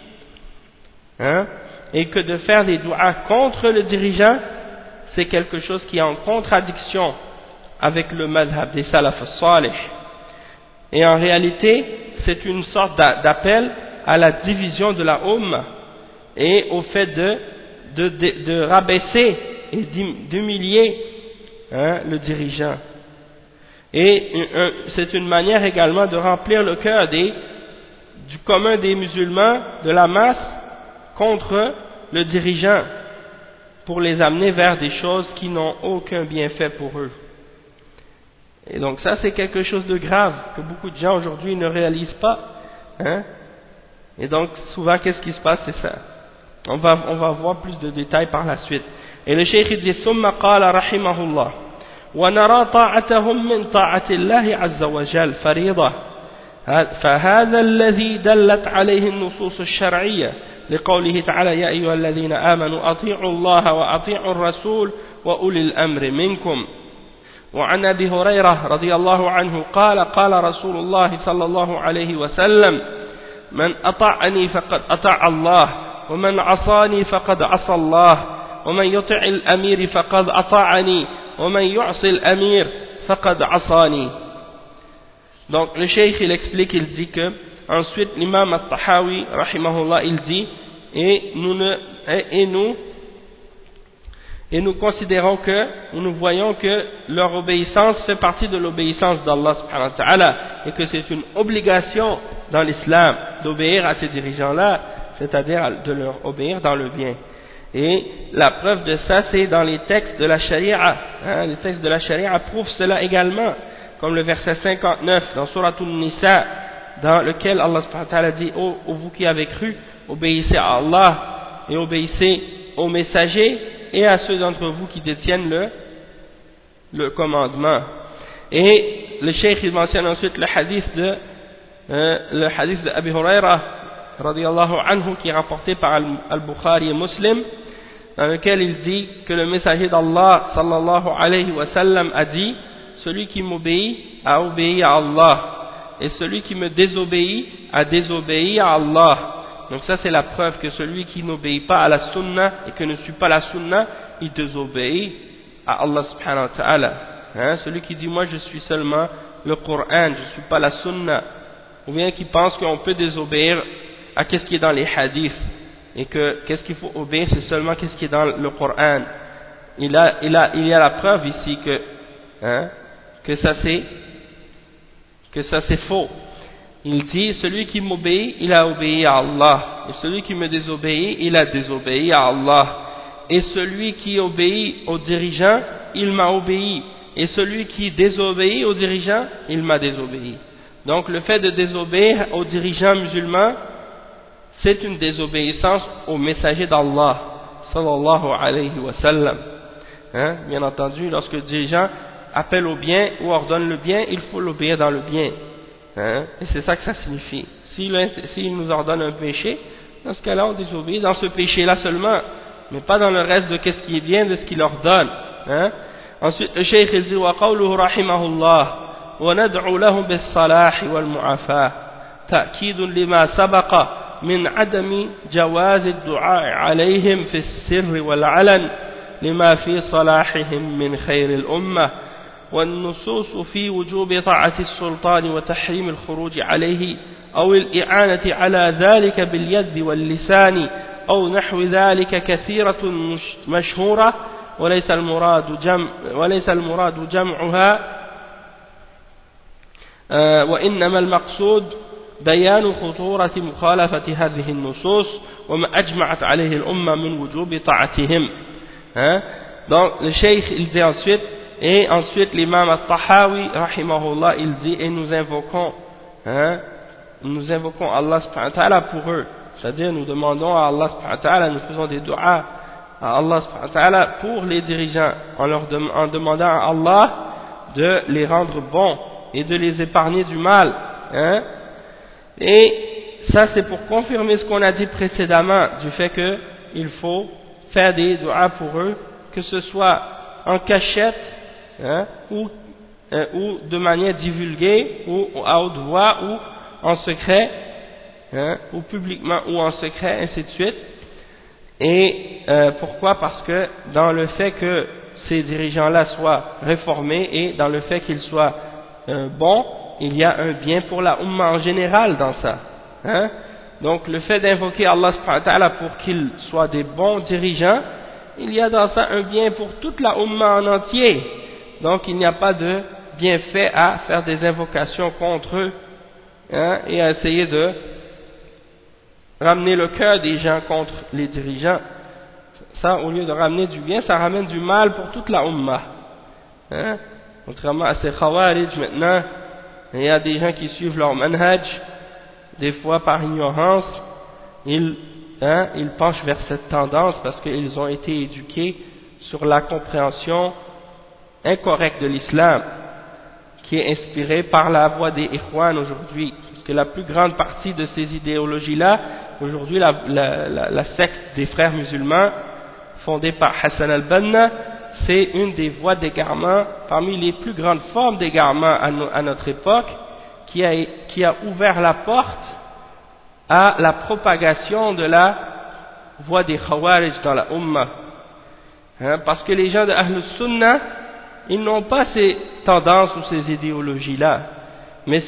Et que de faire des du'as contre le dirigeant, c'est quelque chose qui est en contradiction avec le madhab des salaf as-salih. Et en réalité, c'est une sorte d'appel à la division de la Ummah et au fait de rabaisser et d'humilier le dirigeant. Et c'est une manière également de remplir le cœur du commun des musulmans, de la masse, contre le dirigeant, pour les amener vers des choses qui n'ont aucun bienfait pour eux. Et donc ça, c'est quelque chose de grave que beaucoup de gens aujourd'hui ne réalisent pas. Et donc souvent, qu'est-ce qui se passe? C'est ça. On va voir plus de détails par la suite. Et le cheikh dit ثم قال رحمه الله ونرى طاعتهم من طاعة الله عز وجل فريضة فهذا الذي دلت عليه النصوص الشرعية لقوله تعالى يا أيها الذين آمنوا أطيعوا الله وأطيعوا الرسول وأولي الأمر منكم. وعن أبي هريرة رضي الله عنه قال قال رسول الله صلى الله عليه وسلم من أطاعني فقد أطاع الله ومن عصاني فقد عصى الله ومن يطع الأمير فقد أطاعني ومن يعصي الأمير فقد عصاني. Donc le cheikh il explique, il dit que ensuite l'imam al-Tahawi rahimahullah il dit et nous considérons que, nous voyons que leur obéissance fait partie de l'obéissance d'Allah subhanahu wa ta'ala et que c'est une obligation dans l'islam d'obéir à ces dirigeants-là, c'est-à-dire de leur obéir dans le bien. Et la preuve de ça, c'est dans les textes de la charia. Les textes de la charia prouvent cela également, comme le verset 59 dans Surat An-Nisa, dans lequel Allah subhanahu wa ta'ala dit ô vous qui avez cru, obéissez à Allah et obéissez aux messagers et à ceux d'entre vous qui détiennent le commandement. Et le cheikh il mentionne ensuite le hadith de Abi Huraira radiyallahu anhu qui est rapporté par Al-Bukhari et Muslim, dans lequel il dit que le messager d'Allah sallallahu alayhi wa sallam a dit celui qui m'obéit a obéi à Allah et celui qui me désobéit a désobéi à Allah. Donc ça c'est la preuve que celui qui n'obéit pas à la sunna et que ne suit pas la sunna, il désobéit à Allah subhanahu wa ta'ala. Celui qui dit moi je suis seulement le Coran, je ne suis pas la sunna, ou bien qui pense qu'on peut désobéir à qu'est-ce qui est dans les hadiths et que qu'est-ce qu'il faut obéir c'est seulement qu'est-ce qui est dans le Coran. Il y a la preuve ici que ça c'est faux. Il dit celui qui m'obéit il a obéi à Allah et celui qui me désobéit il a désobéi à Allah et celui qui obéit au dirigeant il m'a obéi et celui qui désobéit au dirigeant il m'a désobéi. Donc le fait de désobéir aux dirigeants musulmans c'est une désobéissance au messager d'Allah sallallahu alayhi wa sallam. Bien entendu, lorsque le dirigeant appelle au bien ou ordonne le bien, il faut l'obéir dans le bien. Et c'est ça que ça signifie. S'il nous ordonne un péché, dans ce cas-là on désobéit dans ce péché-là seulement, mais pas dans le reste de ce qui est bien, de ce qu'il ordonne. Ensuite le cheikh il dit wa qawluhu rahimahullah wa nad'u lahum bis salah wal mu'afa ta'kidun lima sabaqa من عدم جواز الدعاء عليهم في السر والعلن لما في صلاحهم من خير الأمة والنصوص في وجوب طاعة السلطان وتحريم الخروج عليه أو الإعانة على ذلك باليد واللسان أو نحو ذلك كثيرة مشهورة وليس المراد جمعها وإنما المقصود بيان خطورة مخالفة هذه النصوص وما أجمعت عليه الأمة من وجوب طاعتهم. Donc le cheikh il dit ensuite, et ensuite l'imam al-Tahawi rahimahullah il dit, et nous invoquons Allah subhanahu wa ta'ala pour eux, c'est-à-dire nous demandons à Allah subhanahu wa ta'ala, nous faisons des du'as à Allah subhanahu wa ta'ala pour les dirigeants en demandant à Allah de les rendre bons et de les épargner du mal, et ça c'est pour confirmer ce qu'on a dit précédemment du fait qu'il faut faire des du'as pour eux, que ce soit en cachette ou de manière divulguée ou à haute voix ou en secret, ou publiquement ou en secret, ainsi de suite. Et pourquoi? Parce que dans le fait que ces dirigeants-là soient réformés et dans le fait qu'ils soient bons, il y a un bien pour la Ummah en général dans ça. Donc le fait d'invoquer Allah subhanahu wa ta'ala pour qu'ils soient des bons dirigeants, il y a dans ça un bien pour toute la Ummah en entier. Donc il n'y a pas de bienfait à faire des invocations contre eux, et à essayer de ramener le cœur des gens contre les dirigeants. Ça, au lieu de ramener du bien, ça ramène du mal pour toute la Ummah. Contrairement à ces Khawarij maintenant, il y a des gens qui suivent leur manhaj, des fois par ignorance, ils penchent vers cette tendance parce qu'ils ont été éduqués sur la compréhension incorrecte de l'islam, qui est inspirée par la voie des Ikhwan aujourd'hui. Parce que la plus grande partie de ces idéologies-là, aujourd'hui la secte des frères musulmans, fondée par Hassan al-Banna, c'est une des voies d'égarement, parmi les plus grandes formes d'égarement à notre époque, qui a ouvert la porte à la propagation de la voie des Khawarij dans la Ummah. Parce que les gens de Ahl Sunnah, ils n'ont pas ces tendances ou ces idéologies-là. Mais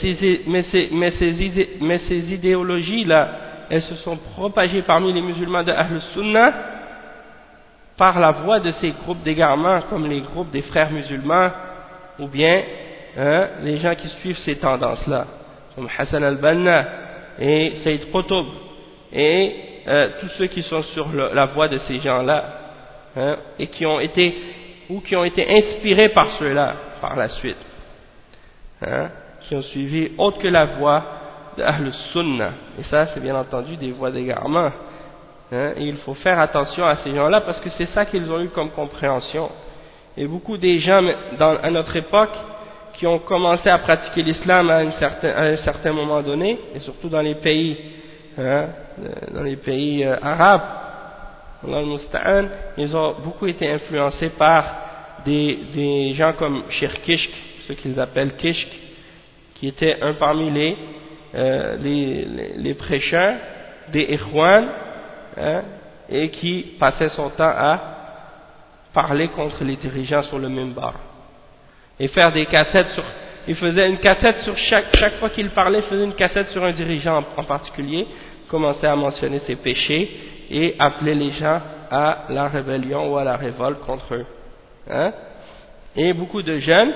ces idéologies-là, elles se sont propagées parmi les musulmans de Ahl Sunnah par la voie de ces groupes d'égarement, comme les groupes des frères musulmans, ou bien les gens qui suivent ces tendances-là, comme Hassan al-Banna et Sayyid Qutb, et tous ceux qui sont sur la voie de ces gens-là, et qui ont été inspirés par ceux-là par la suite, qui ont suivi autre que la voie de Ahl Sunnah. Et ça, c'est bien entendu des voies d'égarement. Et il faut faire attention à ces gens-là parce que c'est ça qu'ils ont eu comme compréhension. Et beaucoup des gens à notre époque qui ont commencé à pratiquer l'islam à un certain moment donné, et surtout dans les pays arabes, ils ont beaucoup été influencés par des gens comme Cheikh Kishk, ceux qu'ils appellent Kishk, qui était un parmi les prêcheurs des Ikhwan, et qui passait son temps à parler contre les dirigeants sur le minbar et faire des cassettes il faisait une cassette sur chaque fois qu'il parlait, il faisait une cassette sur un dirigeant en particulier, commençait à mentionner ses péchés et appelait les gens à la rébellion ou à la révolte contre eux. Et beaucoup de jeunes,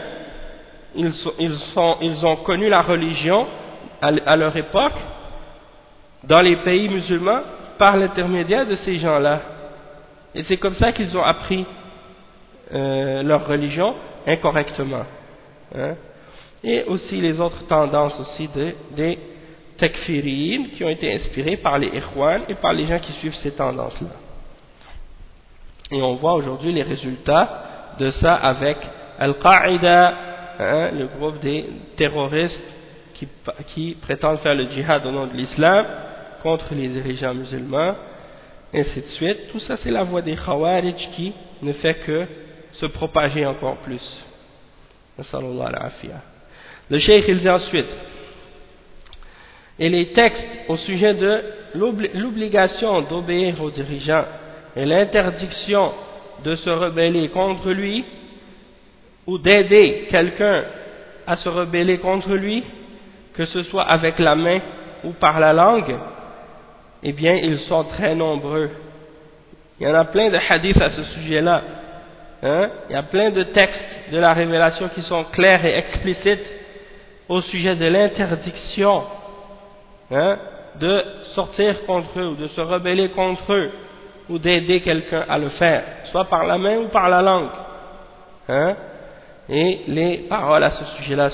ils ont connu la religion à leur époque dans les pays musulmans par l'intermédiaire de ces gens-là. Et c'est comme ça qu'ils ont appris leur religion incorrectement. Et aussi les autres tendances aussi des takfiriyin qui ont été inspirés par les Ikhwan et par les gens qui suivent ces tendances-là. Et on voit aujourd'hui les résultats de ça avec Al-Qaïda, le groupe des terroristes qui prétendent faire le djihad au nom de l'islam contre les dirigeants musulmans, ainsi de suite. Tout ça c'est la voie des Khawarij qui ne fait que se propager encore plus. Le cheikh il dit ensuite, et les textes au sujet de l'obligation d'obéir aux dirigeants et l'interdiction de se rebeller contre lui ou d'aider quelqu'un à se rebeller contre lui, que ce soit avec la main ou par la langue, eh bien ils sont très nombreux. Il y en a plein de hadiths à ce sujet-là. Il y a plein de textes de la révélation qui sont clairs et explicites au sujet de l'interdiction hein, de sortir contre eux ou de se rebeller contre eux ou d'aider quelqu'un à le faire, soit par la main ou par la langue, hein. Et les paroles à ce sujet-là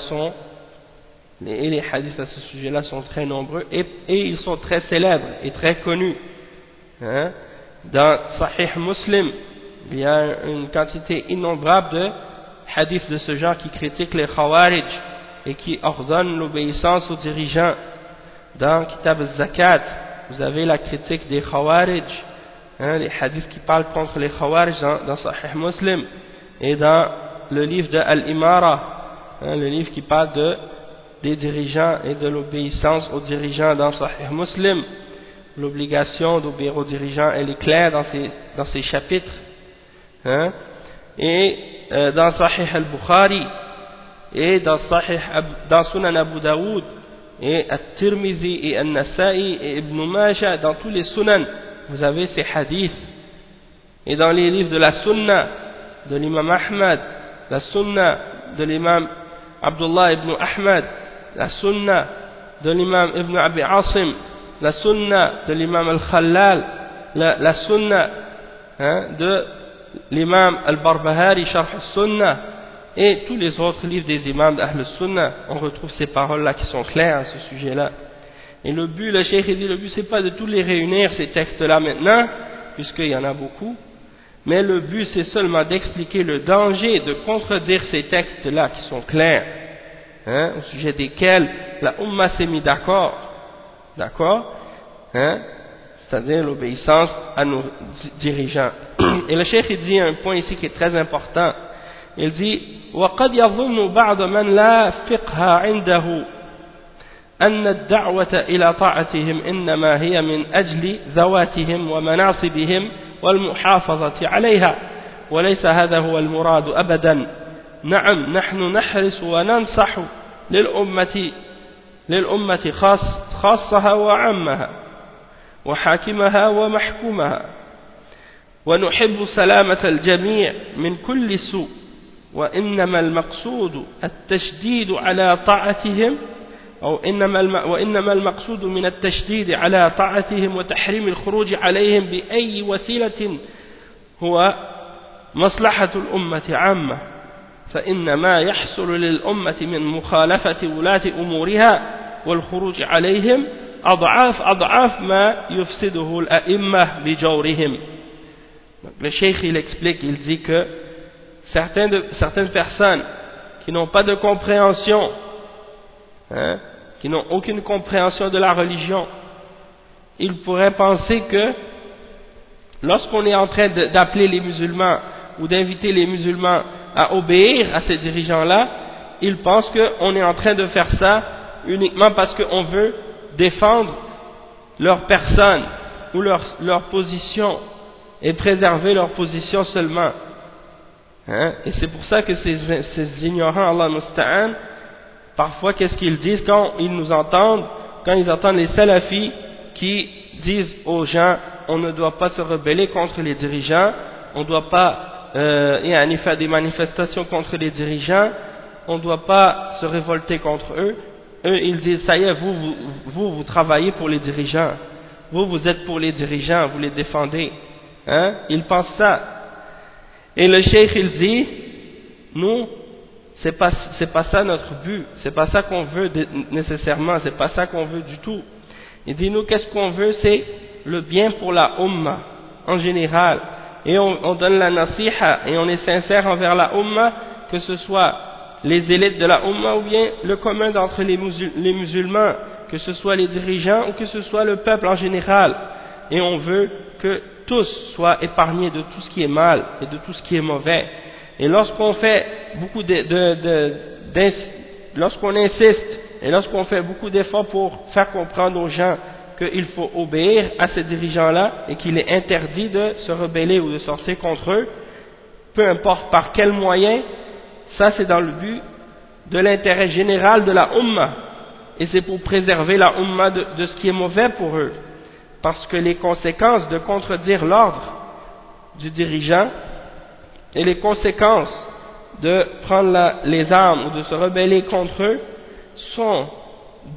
et les hadiths à ce sujet-là sont très nombreux et ils sont très célèbres et très connus, hein. Dans Sahih Muslim, il y a une quantité innombrable de hadiths de ce genre qui critiquent les Khawarij et qui ordonnent l'obéissance aux dirigeants. Dans Kitab al-Zakat, vous avez la critique des Khawarij, hein, les hadiths qui parlent contre les Khawarij dans Sahih Muslim, et dans le livre de Al-Imara, hein, le livre qui parle des dirigeants et de l'obéissance aux dirigeants dans Sahih Muslim. L'obligation d'obéir aux dirigeants, elle est claire dans ces chapitres, hein. Et dans Sahih al-Bukhari et dans Sunan Abu Daoud et At-Tirmidhi et An-Nasa'i et Ibn Majah, dans tous les Sunan vous avez ces hadiths. Et dans les livres de la Sunna de l'imam Ahmad, la Sunna de l'imam Abdullah ibn Ahmad, la Sunna de l'imam Ibn Abi Asim, la Sunna de l'imam Al-Khallal, la Sunna, hein, de l'imam Al-Barbahari, Sharh al-Sunna, et tous les autres livres des imams d'Ahl Sunna, on retrouve ces paroles-là qui sont claires à ce sujet-là. Et le but, le cheikh dit, le but c'est pas de tous les réunir, ces textes-là maintenant, puisqu'il y en a beaucoup, mais le but c'est seulement d'expliquer le danger de contredire ces textes-là qui sont clairs, hein, au sujet desquels la Ummah s'est mis d'accord, hein, c'est-à-dire l'obéissance à nos dirigeants. Et le cheikh il dit un point ici qui est très important. Il dit وقد يظن بعض من لا فقه عنده أن الدعوة إلى طاعتهم إنما هي من أجل ذواتهم ومناصبهم والمحافظة عليها وليس هذا هو المراد أبدا. نعم نحن نحرص وننصح للأمة خاصها وعامها وحاكمها ومحكومها ونحب سلامة الجميع من كل سوء وإنما المقصود التشديد على طاعتهم وإنما المقصود من التشديد على طاعتهم وتحريم الخروج عليهم بأي وسيلة هو مصلحة الأمة عامة فإن ما يحصل للأمة من مخالفة ولاة أمورها والخروج عليهم أضعاف ما يفسده الأئمة بجورهم. Le cheikh il explique, il dit que certaines personnes qui n'ont pas de compréhension, hein, qui n'ont aucune compréhension de la religion, ils pourraient penser que lorsqu'on est en train d'appeler les musulmans ou d'inviter les musulmans à obéir à ces dirigeants-là, ils pensent qu'on est en train de faire ça uniquement parce qu'on veut défendre leur personne ou leur position et préserver leur position seulement, hein? Et c'est pour ça que ces ignorants, Allah musta'an, parfois qu'est-ce qu'ils disent quand ils entendent les salafis qui disent aux gens on ne doit pas se rebeller contre les dirigeants, on ne doit pas faire des manifestations contre les dirigeants, on ne doit pas se révolter contre eux. Eux ils disent ça y est, vous travaillez pour les dirigeants, vous êtes pour les dirigeants, vous les défendez, hein? Ils pensent ça. Et le cheikh il dit nous c'est pas ça notre but, c'est pas ça qu'on veut nécessairement, c'est pas ça qu'on veut du tout. Il dit nous qu'est-ce qu'on veut, c'est le bien pour la Ummah en général, et on donne la nasiha et on est sincère envers la Ummah, que ce soit les élites de la Ummah ou bien le commun d'entre les musulmans, que ce soit les dirigeants ou que ce soit le peuple en général, et on veut que tous soient épargnés de tout ce qui est mal et de tout ce qui est mauvais. Et lorsqu'on fait lorsqu'on insiste et lorsqu'on fait beaucoup d'efforts pour faire comprendre aux gens qu'il faut obéir à ces dirigeants-là et qu'il est interdit de se rebeller ou de sortir contre eux, peu importe par quel moyen, ça c'est dans le but de l'intérêt général de la Ummah, et c'est pour préserver la Ummah de ce qui est mauvais pour eux, parce que les conséquences de contredire l'ordre du dirigeant et les conséquences de prendre les armes ou de se rebeller contre eux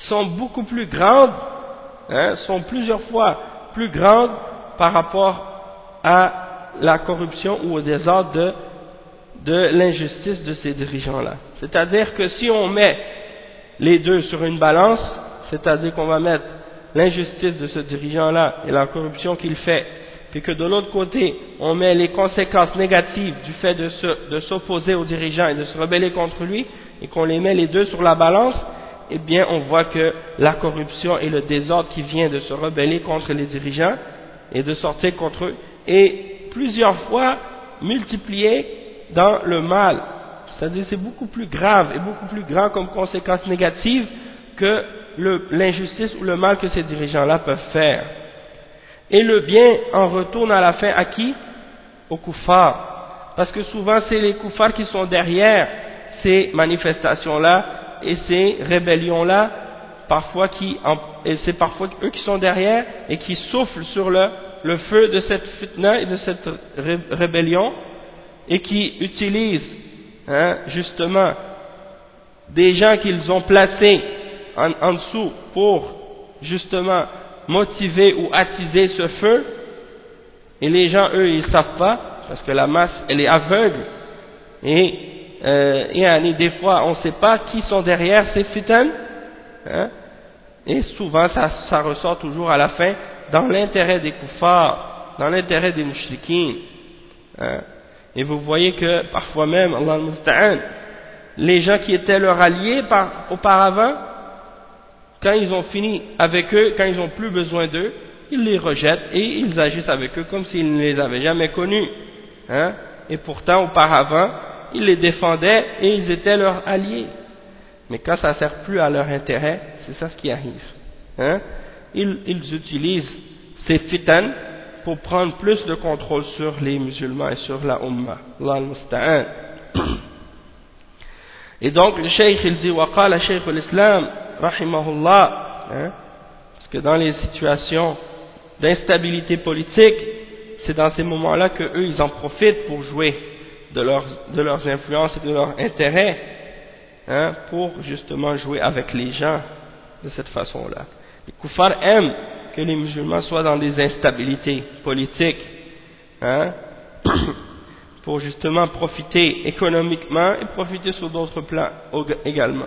sont beaucoup plus grandes, sont plusieurs fois plus grandes par rapport à la corruption ou au désordre de l'injustice de ces dirigeants-là. C'est-à-dire que si on met les deux sur une balance, c'est-à-dire qu'on va mettre l'injustice de ce dirigeant-là et la corruption qu'il fait, puis que de l'autre côté, on met les conséquences négatives du fait de s'opposer au dirigeant et de se rebeller contre lui, et qu'on les met les deux sur la balance, eh bien on voit que la corruption et le désordre qui vient de se rebeller contre les dirigeants et de sortir contre eux est plusieurs fois multiplié dans le mal. C'est-à-dire c'est beaucoup plus grave et beaucoup plus grand comme conséquence négative que l'injustice ou le mal que ces dirigeants-là peuvent faire. Et le bien en retourne à la fin à qui? Aux kuffars. Parce que souvent c'est les kuffars qui sont derrière ces manifestations-là et ces rébellions-là, et c'est parfois eux qui sont derrière et qui soufflent sur le feu de cette fitna et de cette rébellion et qui utilisent justement des gens qu'ils ont placés en dessous pour justement motiver ou attiser ce feu, et les gens eux ils savent pas parce que la masse elle est aveugle et des fois on ne sait pas qui sont derrière ces fitans, et souvent ça ressort toujours à la fin dans l'intérêt des kuffars, dans l'intérêt des mushrikines, et vous voyez que parfois même, Allah al-Musta'an, les gens qui étaient leurs alliés auparavant, quand ils ont fini avec eux, quand ils n'ont plus besoin d'eux, ils les rejettent et ils agissent avec eux comme s'ils ne les avaient jamais connus. Et pourtant, auparavant, ils les défendaient et ils étaient leurs alliés. Mais quand ça ne sert plus à leur intérêt, c'est ça ce qui arrive. Ils utilisent ces fitans pour prendre plus de contrôle sur les musulmans et sur la Ummah. Allah al-Musta'an. Et donc, le Cheikh, il dit, وَقَالَ شَيْخُ الْإِسْلَامِ رَحِمَهُ اللَّهِ, parce que dans les situations d'instabilité politique, c'est dans ces moments-là que eux ils en profitent pour jouer de leurs influences et de leurs intérêts, pour justement jouer avec les gens de cette façon-là. Les kuffars aiment que les musulmans soient dans des instabilités politiques, pour justement profiter économiquement et profiter sur d'autres plans également.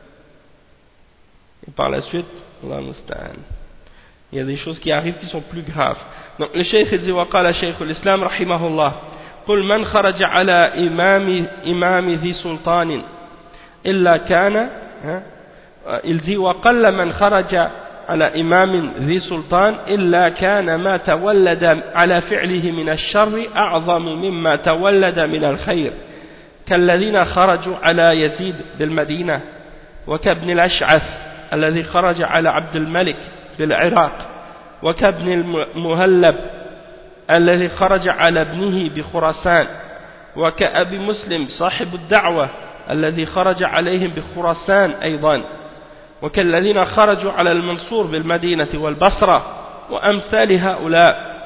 Et par la suite, Allah musta'an, il y a des choses qui arrivent qui sont plus graves. Donc le cheikh dit, وقال شيخ الإسلام رحمه الله قل من خرج على إمام ذي سلطان إلا كان, il dit وقل من خرج على إمام ذي سلطان إلا كان ما تولد على فعله من الشر أعظم مما تولد من الخير كالذين خرجوا على يزيد بالمدينة وكابن الأشعث الذي خرج على عبد الملك بالعراق وكابن المهلب الذي خرج على ابنه بخراسان وكأبي مسلم صاحب الدعوة الذي خرج عليهم بخراسان أيضا وكالذين خرجوا على المنصور بالمدينة والبصرة وأمثال هؤلاء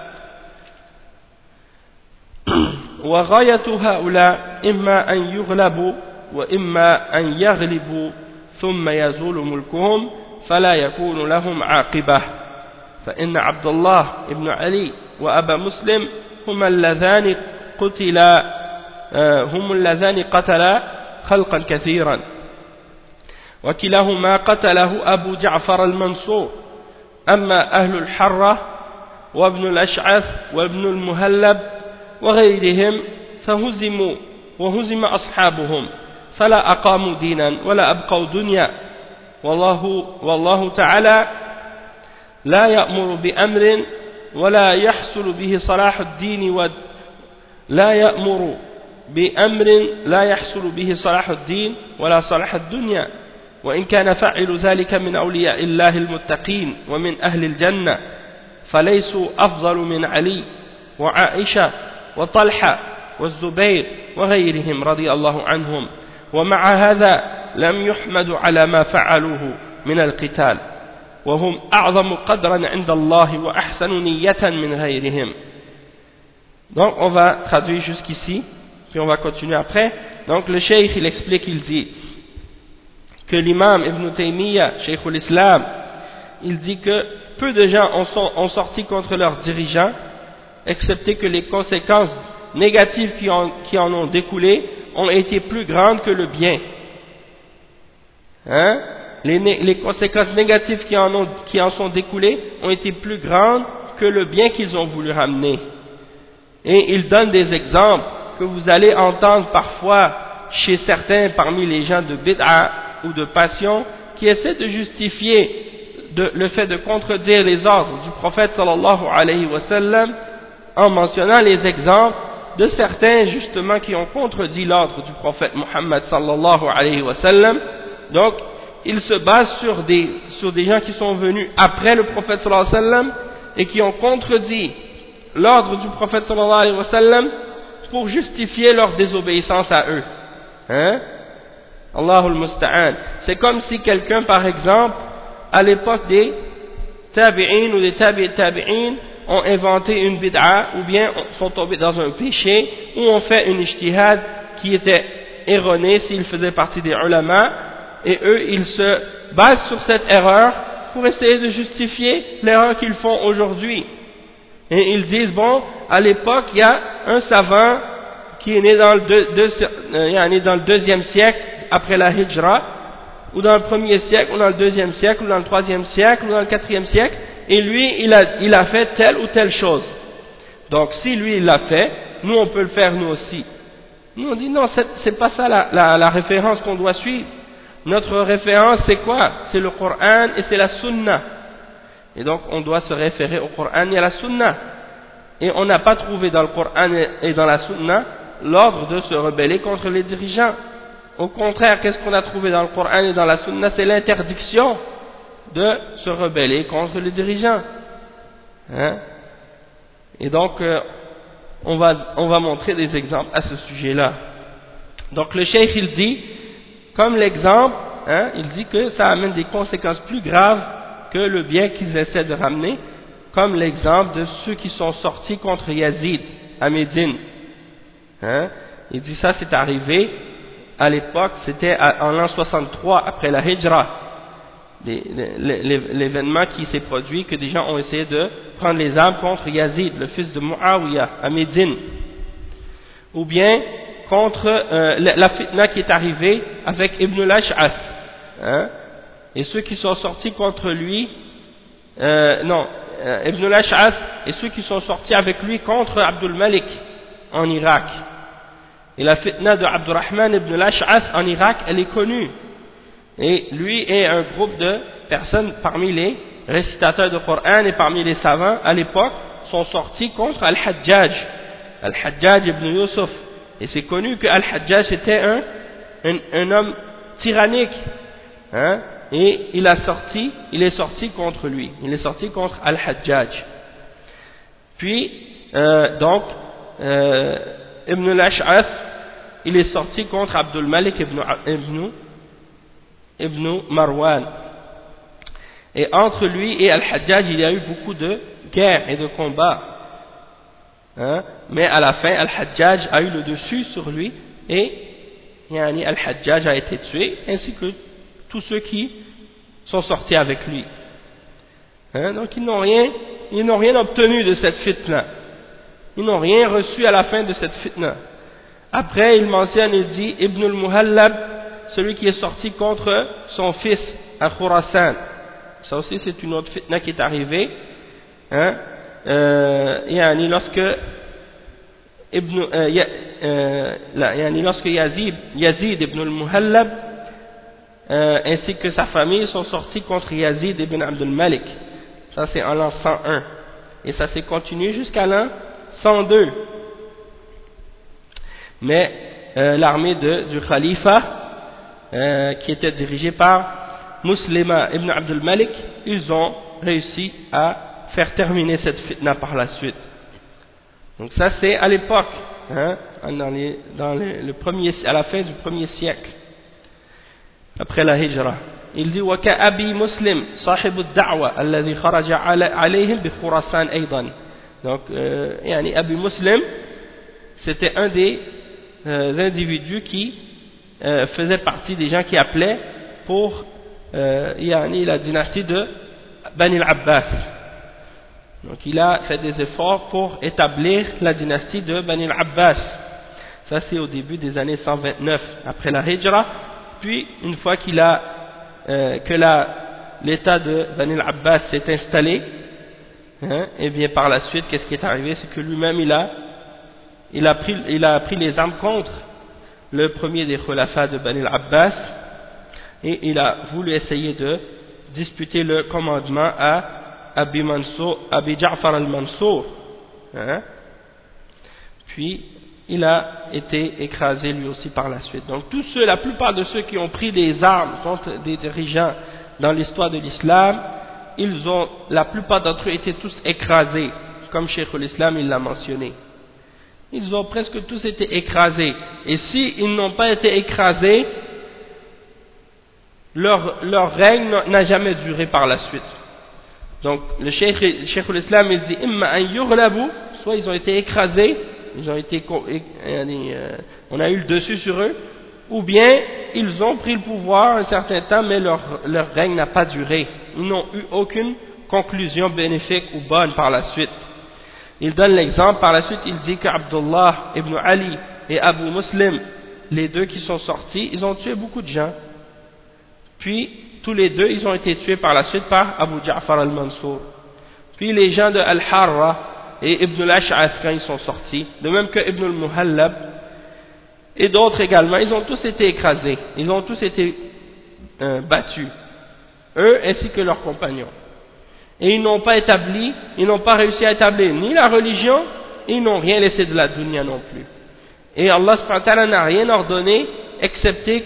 وغاية هؤلاء إما أن يغلبوا وإما أن يغلبوا ثم يزول ملكهم فلا يكون لهم عاقبة فإن عبد الله بن علي وأبا مسلم هما اللذان قتلا خلقا كثيرا وكلاهما قتله أبو جعفر المنصور أما أهل الحرة وابن الأشعث وابن المهلب وغيرهم فهزموا وهزم أصحابهم فلا أقاموا دينا ولا أبقوا دنيا والله تعالى لا يأمر بأمر ولا يحصل به صلاح الدين لا يأمر بأمر لا يحصل به صلاح الدين ولا صلاح الدنيا وإن كان فاعل ذلك من أولياء الله المتقين ومن أهل الجنة فليسوا أفضل من علي وعائشة وطلحة والزبير وغيرهم رضي الله عنهم ومع هذا لم يحمدوا على ما فعلوه من القتال وهم أعظم قدرا عند الله وأحسن نية من غيرهم. Donc on va traduire jusqu'ici puis on va continuer après. Donc le cheikh il explique, il dit que l'imam Ibn Taymiyyah, Cheikh al-Islam, il dit que peu de gens ont sorti contre leurs dirigeants, excepté que les conséquences négatives qui en ont découlé ont été plus grandes que le bien. Hein? Les conséquences négatives qui en sont découlées ont été plus grandes que le bien qu'ils ont voulu ramener. Et il donne des exemples que vous allez entendre parfois chez certains parmi les gens de bid'a ou de passion qui essaient de justifier le fait de contredire les ordres du prophète sallallahu alayhi wa sallam en mentionnant les exemples de certains justement qui ont contredit l'ordre du prophète Muhammad sallallahu alayhi wa sallam. Donc ils se basent sur des gens qui sont venus après le prophète sallallahu alayhi wa sallam et qui ont contredit l'ordre du prophète sallallahu alayhi wa sallam pour justifier leur désobéissance à eux. Hein? Allahul Musta'an. C'est comme si quelqu'un, par exemple, à l'époque des tabi'in ou des tabi'in ont inventé une bid'a ou bien sont tombés dans un péché ou ont fait une ijtihad qui était erronée s'ils faisaient partie des ulama et eux ils se basent sur cette erreur pour essayer de justifier l'erreur qu'ils font aujourd'hui. Et ils disent, bon, à l'époque, il y a un savant qui est né dans le deuxième siècle après la hijra, ou dans le premier siècle, ou dans le deuxième siècle, ou dans le troisième siècle, ou dans le quatrième siècle, et lui, il a fait telle ou telle chose. Donc, si lui, il l'a fait, nous, on peut le faire nous aussi. Nous, on dit, non, c'est pas ça la référence qu'on doit suivre. Notre référence, c'est quoi? C'est le Coran et c'est la Sunna. Et donc, on doit se référer au Coran et à la Sunna. Et on n'a pas trouvé dans le Coran et dans la Sunna l'ordre de se rebeller contre les dirigeants. Au contraire, qu'est-ce qu'on a trouvé dans le Coran et dans la Sunna? C'est l'interdiction de se rebeller contre les dirigeants. Hein? Et donc, on va montrer des exemples à ce sujet-là. Donc, le cheikh, il dit, comme l'exemple, hein, il dit que ça amène des conséquences plus graves que le bien qu'ils essaient de ramener, comme l'exemple de ceux qui sont sortis contre Yazid à Médine. Hein? Il dit ça, c'est arrivé à l'époque, c'était en l'an 63 après la Hijra, l'événement qui s'est produit, que des gens ont essayé de prendre les armes contre Yazid, le fils de Muawiyah, à Médine, ou bien contre la fitna qui est arrivée avec Ibn al-Ash'ath, hein? Et ceux qui sont sortis contre lui, Ibn al-Ash'ath et ceux qui sont sortis avec lui contre Abdul Malik en Irak. Et la fitna de Abdurrahman ibn al-Ash'ath en Irak, elle est connue. Et lui et un groupe de personnes parmi les récitateurs de Coran et parmi les savants à l'époque sont sortis contre Al-Hajjaj, Al-Hajjaj ibn Yusuf. Et c'est connu que Al-Hajjaj était un homme tyrannique. Hein? Et il est sorti contre lui. Il est sorti contre Al-Hajjaj. Puis, Ibn al-Ash'ath, il est sorti contre Abdul Malik ibn Marwan. Et entre lui et Al-Hajjaj, il y a eu beaucoup de guerres et de combats. Hein? Mais à la fin, Al-Hajjaj a eu le dessus sur lui et Al-Hajjaj a été tué, ainsi que tous ceux qui sont sortis avec lui. Hein? Donc ils n'ont rien obtenu de cette fitna. Ils n'ont rien reçu à la fin de cette fitna. Après, il mentionne, il dit Ibn al-Muhallab, celui qui est sorti contre son fils à Khurasan. Ça aussi, c'est une autre fitna qui est arrivée. Hein? Lorsque Yazid ibn al-Muhallab ainsi que sa famille sont sortis contre Yazid ibn Abdul Malik. Ça c'est en l'an 101 et ça s'est continué jusqu'à l'an 102. Mais l'armée du khalifa qui était dirigée par Muslima ibn Abdul Malik, ils ont réussi à faire terminer cette fitna par la suite. Donc ça c'est à l'époque, hein, à la fin du premier siècle après la hijra. Il dit وكأبي مسلم صاحب الدعوة الذي خرج عليهم بخراسان أيضا. Donc Abi Muslim, c'était un des individus qui faisait partie des gens qui appelaient pour la dynastie de Bani al-Abbas. Donc il a fait des efforts pour établir la dynastie de Bani al-Abbas. Ça c'est au début des années 129 après la Hijra. Puis une fois que l'état de Bani al-Abbas s'est installé, et bien par la suite qu'est-ce qui est arrivé, c'est que lui-même il a pris les armes contre le premier des khulafas de Bani al-Abbas, et il a voulu essayer de disputer le commandement à Abi Ja'far al-Mansour, puis il a été écrasé lui aussi par la suite. Donc la plupart de ceux qui ont pris des armes contre des dirigeants dans l'histoire de l'islam, la plupart d'entre eux étaient tous écrasés, comme Cheikh al-Islam il l'a mentionné. Ils ont presque tous été écrasés, et s'ils n'ont pas été écrasés, leur règne n'a jamais duré par la suite. Donc le Cheikh al-Islam il dit imma an yughlabu, soit ils ont été écrasés, on a eu le dessus sur eux, ou bien ils ont pris le pouvoir un certain temps mais leur règne n'a pas duré, ils n'ont eu aucune conclusion bénéfique ou bonne par la suite. Il donne l'exemple, par la suite il dit qu'Abdullah ibn Ali et Abu Muslim, les deux qui sont sortis, ils ont tué beaucoup de gens, puis tous les deux ils ont été tués par la suite par Abu Ja'far al-Mansour. Puis les gens de Al-Harra et Ibn al-Ash'ath quand ils sont sortis, de même que Ibn al-Muhallab et d'autres également, ils ont tous été écrasés, ils ont tous été battus, eux ainsi que leurs compagnons. Et ils n'ont pas réussi à établir ni la religion, et ils n'ont rien laissé de la dunya non plus. Et Allah subhanahu wa ta'ala n'a rien ordonné excepté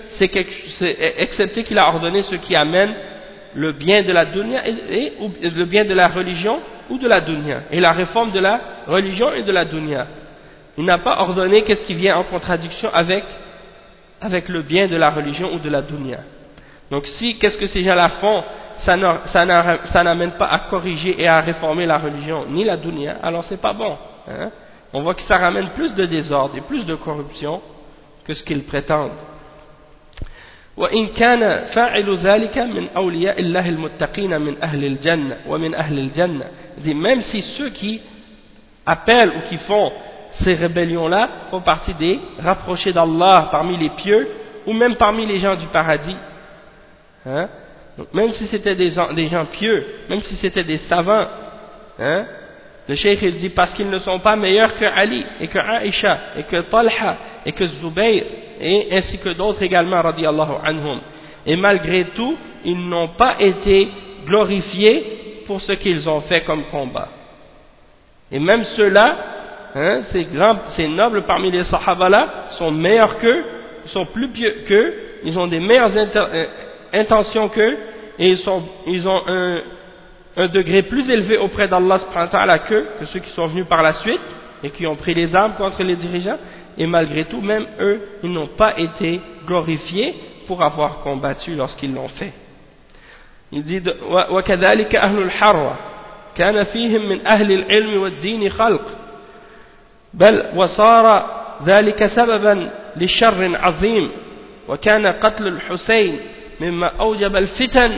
qu'il a ordonné ce qui amène le bien de la dunya ou le bien de la religion ou de la dunya, et la réforme de la religion et de la dunya. Il n'a pas ordonné qu'est-ce qui vient en contradiction avec le bien de la religion ou de la dunya. Donc qu'est-ce que ces gens-là font, ça n'amène pas à corriger et à réformer la religion ni la dunya, alors c'est pas bon. On voit que ça ramène plus de désordre et plus de corruption que ce qu'ils prétendent. وإن كان فاعل ذلك من أولياء الله المتقين من أهل الجنة ومن أهل الجنة, même si ceux qui appellent ou qui font ces rébellions-là font partie des rapprochés d'Allah parmi les pieux ou même parmi les gens du paradis, donc même si c'était des gens pieux, même si c'était des savants, le cheikh il dit parce qu'ils ne sont pas meilleurs que Ali et que Aïcha et que Talha et que Zubayr et ainsi que d'autres également radiyallahu anhum, et malgré tout ils n'ont pas été glorifiés pour ce qu'ils ont fait comme combat. Et même ceux-là, ces nobles parmi les sahaba là sont meilleurs qu'eux, ils sont plus pieux qu'eux, ils ont des meilleures intentions qu'eux, et ils ont un degré plus élevé auprès d'Allah subhanahu wa ta'ala que ceux qui sont venus par la suite et qui ont pris les armes contre les dirigeants, et malgré tout même eux ils n'ont pas été glorifiés pour avoir combattu lorsqu'ils l'ont fait. Il dit وكذلك أهل الحرة كان فيهم من أهل العلم والدين خلق بل وصار ذلك سببا لشر عظيم وكان قتل الحسين مما أوجب الفتن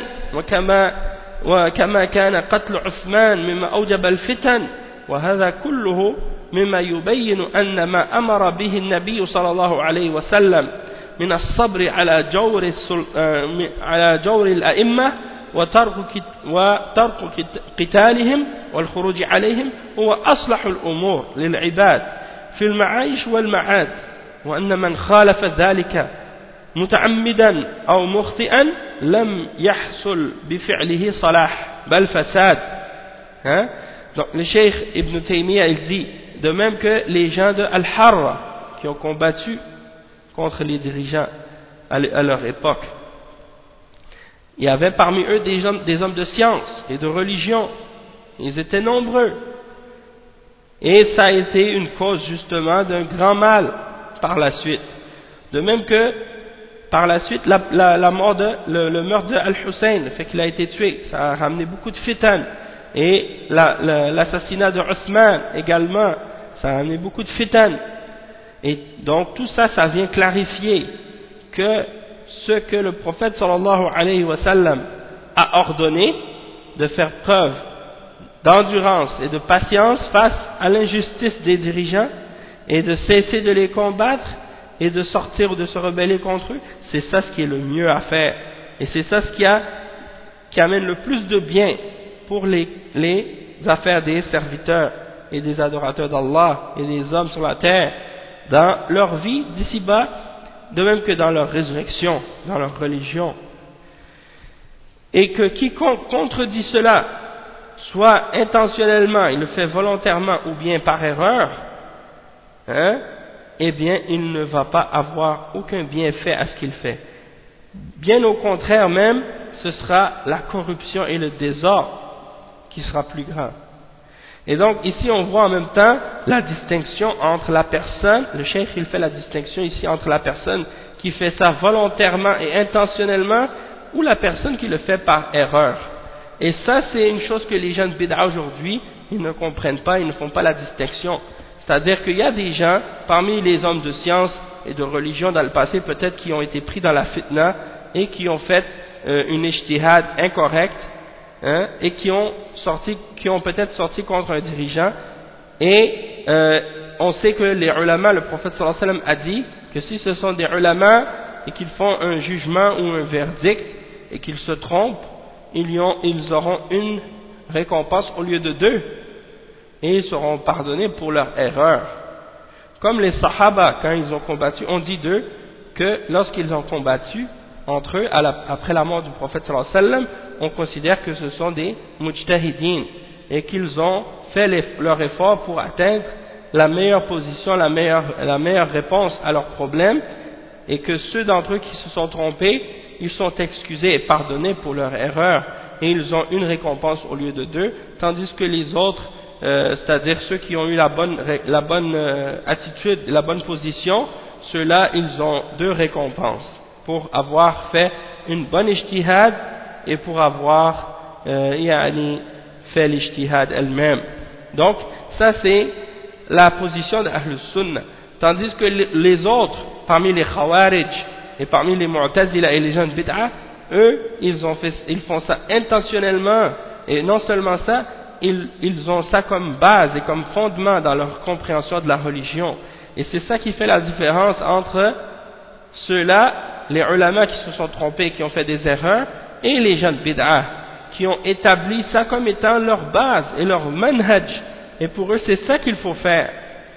وكما كان قتل عثمان مما أوجب الفتن وهذا كله مما يبين أن ما أمر به النبي صلى الله عليه وسلم من الصبر على جور الأئمة وترك قتالهم والخروج عليهم هو أصلح الأمور للعباد في المعايش والمعاد وأن من خالف ذلك متعمدا أو مخطئا لم يحصل بفعله صلاح بل فساد. Donc le cheikh Ibn Taymiyyah il dit de même que les gens de Al-Harra qui ont combattu contre les dirigeants à leur époque, il y avait parmi eux des hommes de science et de religion, ils étaient nombreux, et ça a été une cause justement d'un grand mal par la suite. De même que par la suite la mort le meurtre de Al-Hussein, le fait qu'il a été tué, ça a ramené beaucoup de fitan, et l'assassinat de Uthman également, ça a ramené beaucoup de fitan. Et donc tout ça, ça vient clarifier que ce que le prophète sallallahu alayhi wa sallam a ordonné, de faire preuve d'endurance et de patience face à l'injustice des dirigeants et de cesser de les combattre et de sortir ou de se rebeller contre eux, c'est ça ce qui est le mieux à faire. Et c'est ça ce qui amène le plus de bien pour les affaires des serviteurs et des adorateurs d'Allah et des hommes sur la terre dans leur vie d'ici-bas, de même que dans leur résurrection, dans leur religion. Et que quiconque contredit cela, soit intentionnellement, il le fait volontairement ou bien par erreur, eh bien il ne va pas avoir aucun bienfait à ce qu'il fait. Bien au contraire même, ce sera la corruption et le désordre qui sera plus grand. Et donc ici on voit en même temps la distinction entre la personne, le cheikh il fait la distinction ici entre la personne qui fait ça volontairement et intentionnellement ou la personne qui le fait par erreur. Et ça c'est une chose que les gens de bid'a aujourd'hui, ils ne comprennent pas, ils ne font pas la distinction. C'est-à-dire qu'il y a des gens, parmi les hommes de science et de religion dans le passé peut-être qui ont été pris dans la fitna et qui ont fait une ijtihad incorrecte, et qui ont peut-être sorti contre un dirigeant, et on sait que les ulama, le prophète sallallahu alayhi wa sallam a dit que si ce sont des ulama et qu'ils font un jugement ou un verdict et qu'ils se trompent, ils auront une récompense au lieu de deux, et ils seront pardonnés pour leur erreur. Comme les sahaba, quand ils ont combattu, on dit d'eux que lorsqu'ils ont combattu entre eux, après la mort du prophète sallallahu alayhi wa sallam, on considère que ce sont des mujtahidin et qu'ils ont fait leur effort pour atteindre la meilleure position, la meilleure réponse à leurs problèmes, et que ceux d'entre eux qui se sont trompés, ils sont excusés et pardonnés pour leur erreur, et ils ont une récompense au lieu de deux, tandis que les autres, c'est-à-dire ceux qui ont eu la bonne attitude, la bonne position, ceux-là, ils ont deux récompenses pour avoir fait une bonne ijtihad et pour avoir fait l'ijtihad elle-même. Donc ça c'est la position d'Ahl Sunnah, tandis que les autres parmi les Khawarij et parmi les Mu'tazila et les gens de bid'a, eux ils font ça intentionnellement, et non seulement ça, ils ont ça comme base et comme fondement dans leur compréhension de la religion, et c'est ça qui fait la différence entre ceux-là, les ulama qui se sont trompés, qui ont fait des erreurs, et les gens de bid'a qui ont établi ça comme étant leur base et leur manhaj, et pour eux c'est ça qu'il faut faire,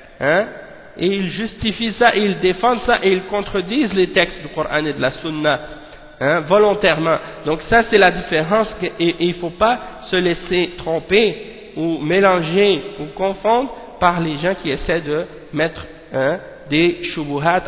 et ils justifient ça, et ils défendent ça, et ils contredisent les textes du Coran et de la Sunna, volontairement. Donc ça c'est la différence, et il ne faut pas se laisser tromper ou mélanger ou confondre par les gens qui essaient de mettre des shubuhat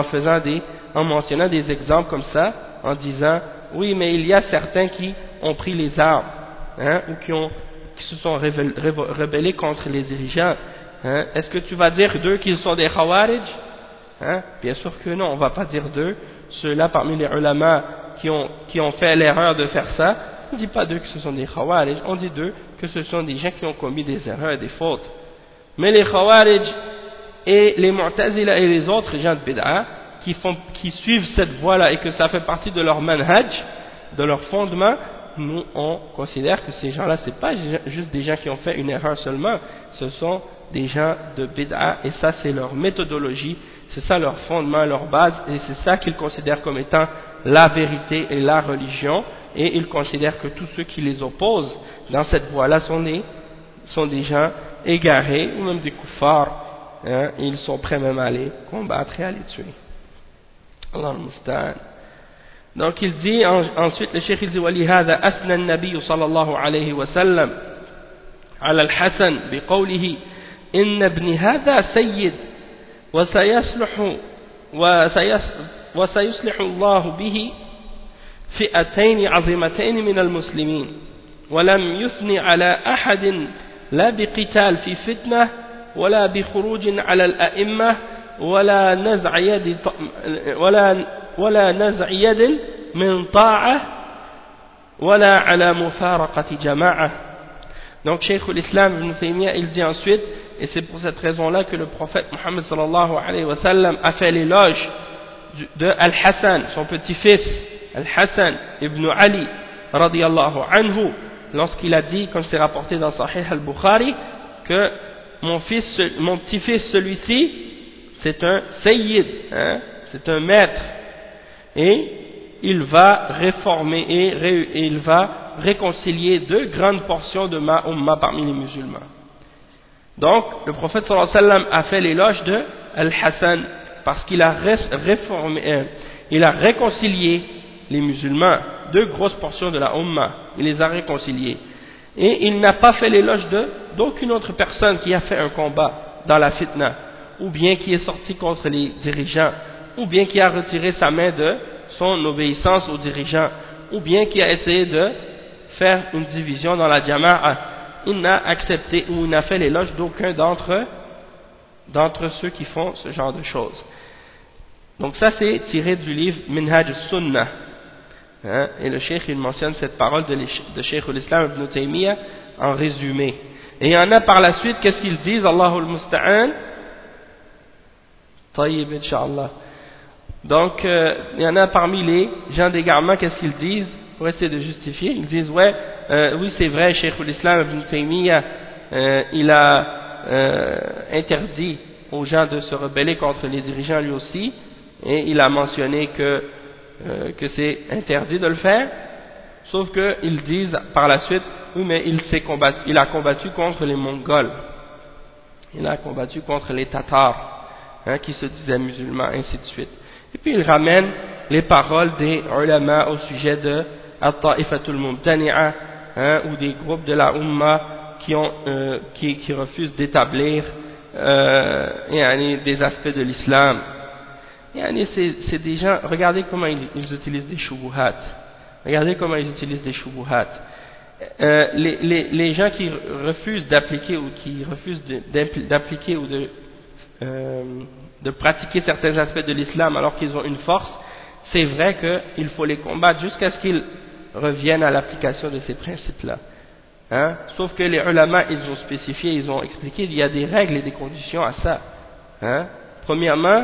en mentionnant des exemples comme ça, en disant oui mais il y a certains qui ont pris les armes, ou qui se sont rebellés contre les dirigeants, est-ce que tu vas dire d'eux qu'ils sont des khawarij? Bien sûr que non, on ne va pas dire d'eux, ceux-là parmi les ulama qui ont fait l'erreur de faire ça, on ne dit pas d'eux que ce sont des khawarij, on dit d'eux que ce sont des gens qui ont commis des erreurs et des fautes. Mais les khawarij et les mu'tazila et les autres gens de bid'a qui suivent cette voie-là et que ça fait partie de leur manhaj, de leur fondement, nous on considère que ces gens-là c'est pas juste des gens qui ont fait une erreur seulement, ce sont des gens de bid'a, et ça c'est leur méthodologie, c'est ça leur fondement, leur base, et c'est ça qu'ils considèrent comme étant la vérité et la religion, et ils considèrent que tous ceux qui les opposent dans cette voie-là sont des gens égarés ou même des kuffars, et ils sont prêts même à les combattre et à les tuer. Allah al-Musta'an. Donc il dit ensuite, le cheikh il dit وَلِهَذَا أَثْنَى النَّبِيُّ صلى الله عليه وسلم على الحسن بقوله إن ابن هذا سيد وسيصلح الله به فئتين عظيمتين من المسلمين ولم يثني على أحد لا بقتال في فتنة ولا بخروج على الأئمة ولا نزع يد من طاعة ولا على مفارقة جماعة. Donc Cheikh l'Islam Ibn Taymiyyah il dit ensuite, et c'est pour cette raison-là que le prophète Muhammad sallallahu alayhi wa sallam a fait l'éloge de Al-Hassan, son petit-fils, Al-Hassan ibn Ali, radiyallahu anhu, lorsqu'il a dit, comme c'est rapporté dans Sahih al-Bukhari, que mon petit-fils, celui-ci, c'est un sayyid, hein, c'est un maître, et il va réformer et il va réconcilier deux grandes portions de ma umma parmi les musulmans. Donc, le prophète sallallahu alayhi wa sallam a fait l'éloge de Al-Hassan parce qu'il a il a réconcilié les musulmans, deux grosses portions de la umma, il les a réconciliés. Et il n'a pas fait l'éloge d'aucune autre personne qui a fait un combat dans la fitna, ou bien qui est sorti contre les dirigeants, ou bien qui a retiré sa main de son obéissance aux dirigeants, ou bien qui a essayé de faire une division dans la jama'a. Il n'a accepté ou il n'a fait l'éloge d'aucun d'entre ceux qui font ce genre de choses. Donc ça c'est tiré du livre Minhaj al-Sunnah, hein, et le cheikh il mentionne cette parole de Cheikh al-Islam ibn Taymiyyah en résumé. Et il y en a par la suite, qu'est-ce qu'ils disent? Allahul Musta'an. Tayyib, Inch'Allah. Donc, il y en a parmi les gens d'égarement, qu'est-ce qu'ils disent pour essayer de justifier? Ils disent, oui c'est vrai, Cheikh al-Islam ibn Taymiyyah, il a interdit aux gens de se rebeller contre les dirigeants lui aussi, et il a mentionné que c'est interdit de le faire, sauf qu'ils disent par la suite, oui mais il a combattu contre les Mongols, il a combattu contre les Tatars, hein, qui se disaient musulmans, ainsi de suite. Et puis il ramène les paroles des ulama au sujet de At-Ta'ifatul Mumtani'a, hein, ou des groupes de la Ummah qui refusent d'établir des aspects de l'islam. C'est des gens, regardez comment ils utilisent des shubuhat. Regardez comment ils utilisent des shubuhat. Les gens qui refusent d'appliquer ou qui refusent d'appliquer ou de pratiquer certains aspects de l'islam alors qu'ils ont une force, c'est vrai qu'il faut les combattre jusqu'à ce qu'ils reviennent à l'application de ces principes-là. Hein? Sauf que les ulama, ils ont spécifié, ils ont expliqué, il y a des règles et des conditions à ça. Hein? Premièrement,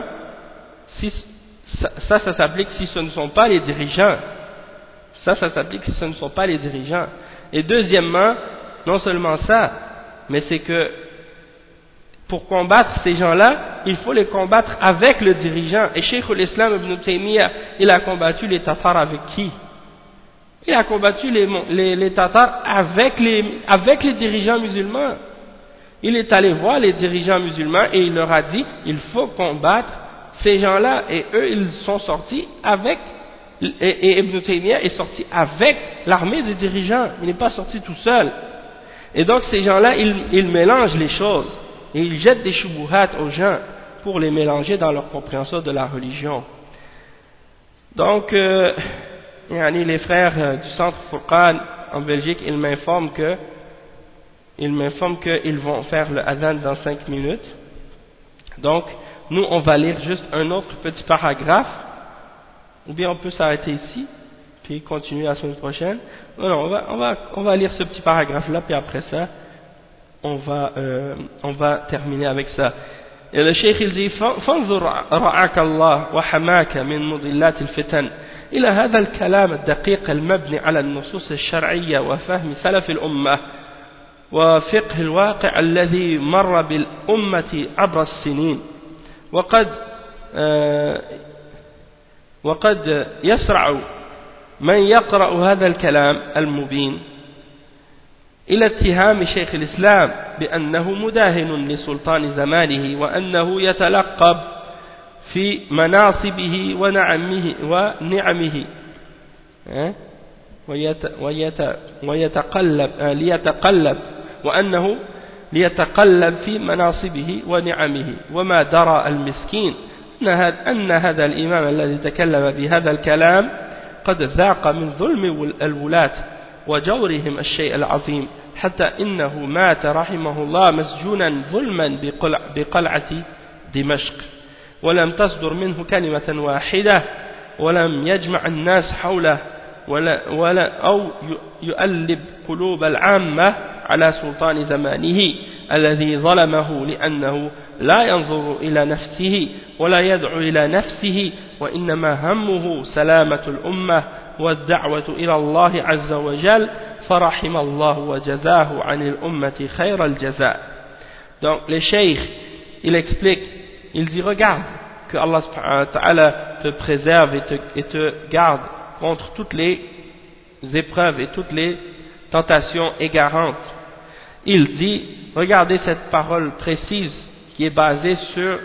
ça s'applique si ce ne sont pas les dirigeants. Ça s'applique si ce ne sont pas les dirigeants. Et deuxièmement, non seulement ça, mais c'est que pour combattre ces gens-là, il faut les combattre avec le dirigeant. Et Cheikh al-Islam ibn Taymiyyah, il a combattu les Tatars avec qui? Il a combattu les Tatars avec les dirigeants musulmans. Il est allé voir les dirigeants musulmans et il leur a dit, il faut combattre ces gens-là. Et eux, ils sont sortis avec, et Ibn Taymiyyah est sorti avec l'armée des dirigeants. Il n'est pas sorti tout seul. Et donc ces gens-là, ils mélangent les choses. Et ils jettent des shubuhat aux gens pour les mélanger dans leur compréhension de la religion. Donc, les frères du centre Furqan en Belgique, ils m'informent qu'ils vont faire le adhan dans 5 minutes. Donc, nous, on va lire juste un autre petit paragraphe, ou bien on peut s'arrêter ici, puis continuer la semaine prochaine. Non, on va lire ce petit paragraphe-là, puis après ça, on va terminer avec ça. Et le cheikh il dit فانظر رعاك الله وحماك من مضلات الفتن إلى هذا الكلام الدقيق المبني على النصوص الشرعية وفهم سلف الأمة وفقه الواقع الذي مر بالأمة عبر السنين وقد يسرع من يقرأ هذا الكلام المبين إلى اتهام شيخ الإسلام بأنه مداهن لسلطان زمانه وأنه يتلقب في مناصبه ونعمه وأنه ليتقلب في مناصبه ونعمه وما درى المسكين أن هذا الإمام الذي تكلم بهذا الكلام قد ذاق من ظلم الولاة وجورهم الشيء العظيم حتى إنه مات رحمه الله مسجونا ظلما بقلعة دمشق ولم تصدر منه كلمة واحدة ولم يجمع الناس حوله أو يؤلب قلوب العامة على سلطان زمانه الذي ظلمه لأنه لا ينظر إلى نفسه ولا يدعو إلى نفسه وإنما همه سلامة الأمة والدعوة إلى الله عز وجل فرحم الله وجزاه عن الأمة خير الجزاء. Donc le cheikh il explique, il dit regarde que Allah subhanahu wa ta'ala te préserve et te garde contre toutes les épreuves et toutes les tentations égarantes. Il dit, regardez cette parole précise qui est basée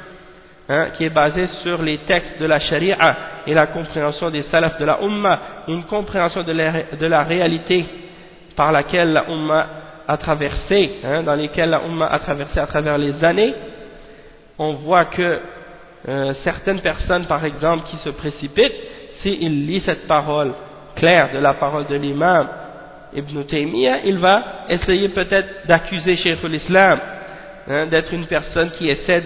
sur les textes de la charia et la compréhension des salafs de la Ummah, une compréhension de la réalité par laquelle la Ummah a traversé, dans lesquelles la Ummah a traversé à travers les années. On voit que certaines personnes, par exemple, qui se précipitent, s'il lit cette parole claire de la parole de l'imam Ibn Taymiyyah, il va essayer peut-être d'accuser Cheikh l'Islam d'être une personne qui essaie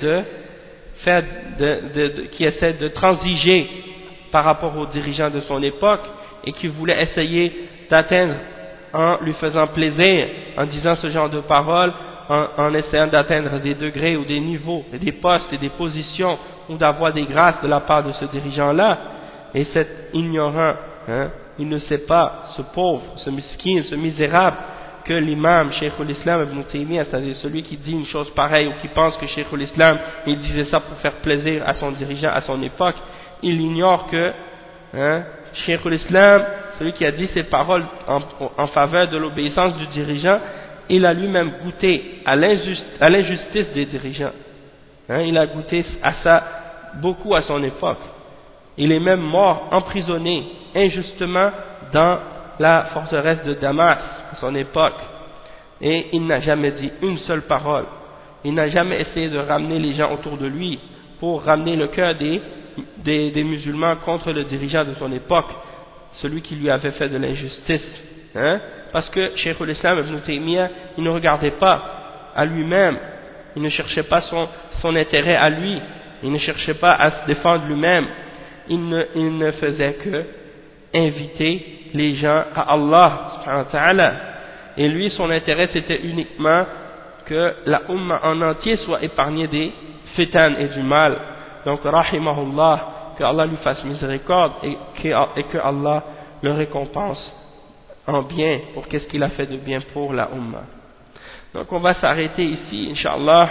de transiger par rapport aux dirigeants de son époque et qui voulait essayer d'atteindre en lui faisant plaisir, en disant ce genre de paroles, en essayant d'atteindre des degrés ou des niveaux, des postes et des positions ou d'avoir des grâces de la part de ce dirigeant-là. Et cet ignorant, il ne sait pas, ce pauvre, ce miskin, ce misérable, que l'imam Cheikh l'Islam Ibn Taymiyyah, c'est-à-dire celui qui dit une chose pareille ou qui pense que Cheikh l'Islam, il disait ça pour faire plaisir à son dirigeant, à son époque, il ignore que Cheikh l'Islam, celui qui a dit ces paroles en faveur de l'obéissance du dirigeant, il a lui-même goûté à l'injustice des dirigeants. Il a goûté à ça beaucoup à son époque. Il est même mort, emprisonné injustement dans la forteresse de Damas à son époque. Et il n'a jamais dit une seule parole. Il n'a jamais essayé de ramener les gens autour de lui pour ramener le cœur des musulmans contre le dirigeant de son époque, celui qui lui avait fait de l'injustice. Parce que Cheikh l'Islam Ibn Taymiyyah, il ne regardait pas à lui-même, il ne cherchait pas son intérêt à lui, il ne cherchait pas à se défendre lui-même, il ne faisait que inviter les gens à Allah subhanahu wa ta'ala. Et lui, son intérêt, c'était uniquement que la Ummah en entier soit épargnée des fitan et du mal. Donc, rahimahullah, que Allah lui fasse miséricorde et que Allah le récompense en bien pour qu'est-ce qu'il a fait de bien pour la Ummah. Donc, on va s'arrêter ici, Inch'Allah,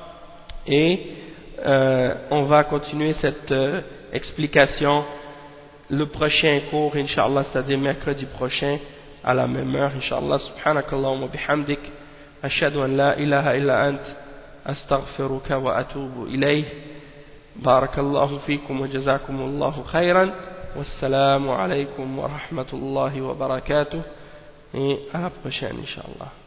et on va continuer cette explication le prochain cours, Inch'Allah, c'est-à-dire mercredi prochain, à la même heure, Inch'Allah. Subhanakallahumma bihamdik, ashhadu an la ilaha illa ant, astaghfiruka wa atubu ilayh. Barakallahu fikum wa jazakumullahu khayran. Wassalamu alaykum wa rahmatullahi wa barakatuh. Et à la prochaine, Inch'Allah.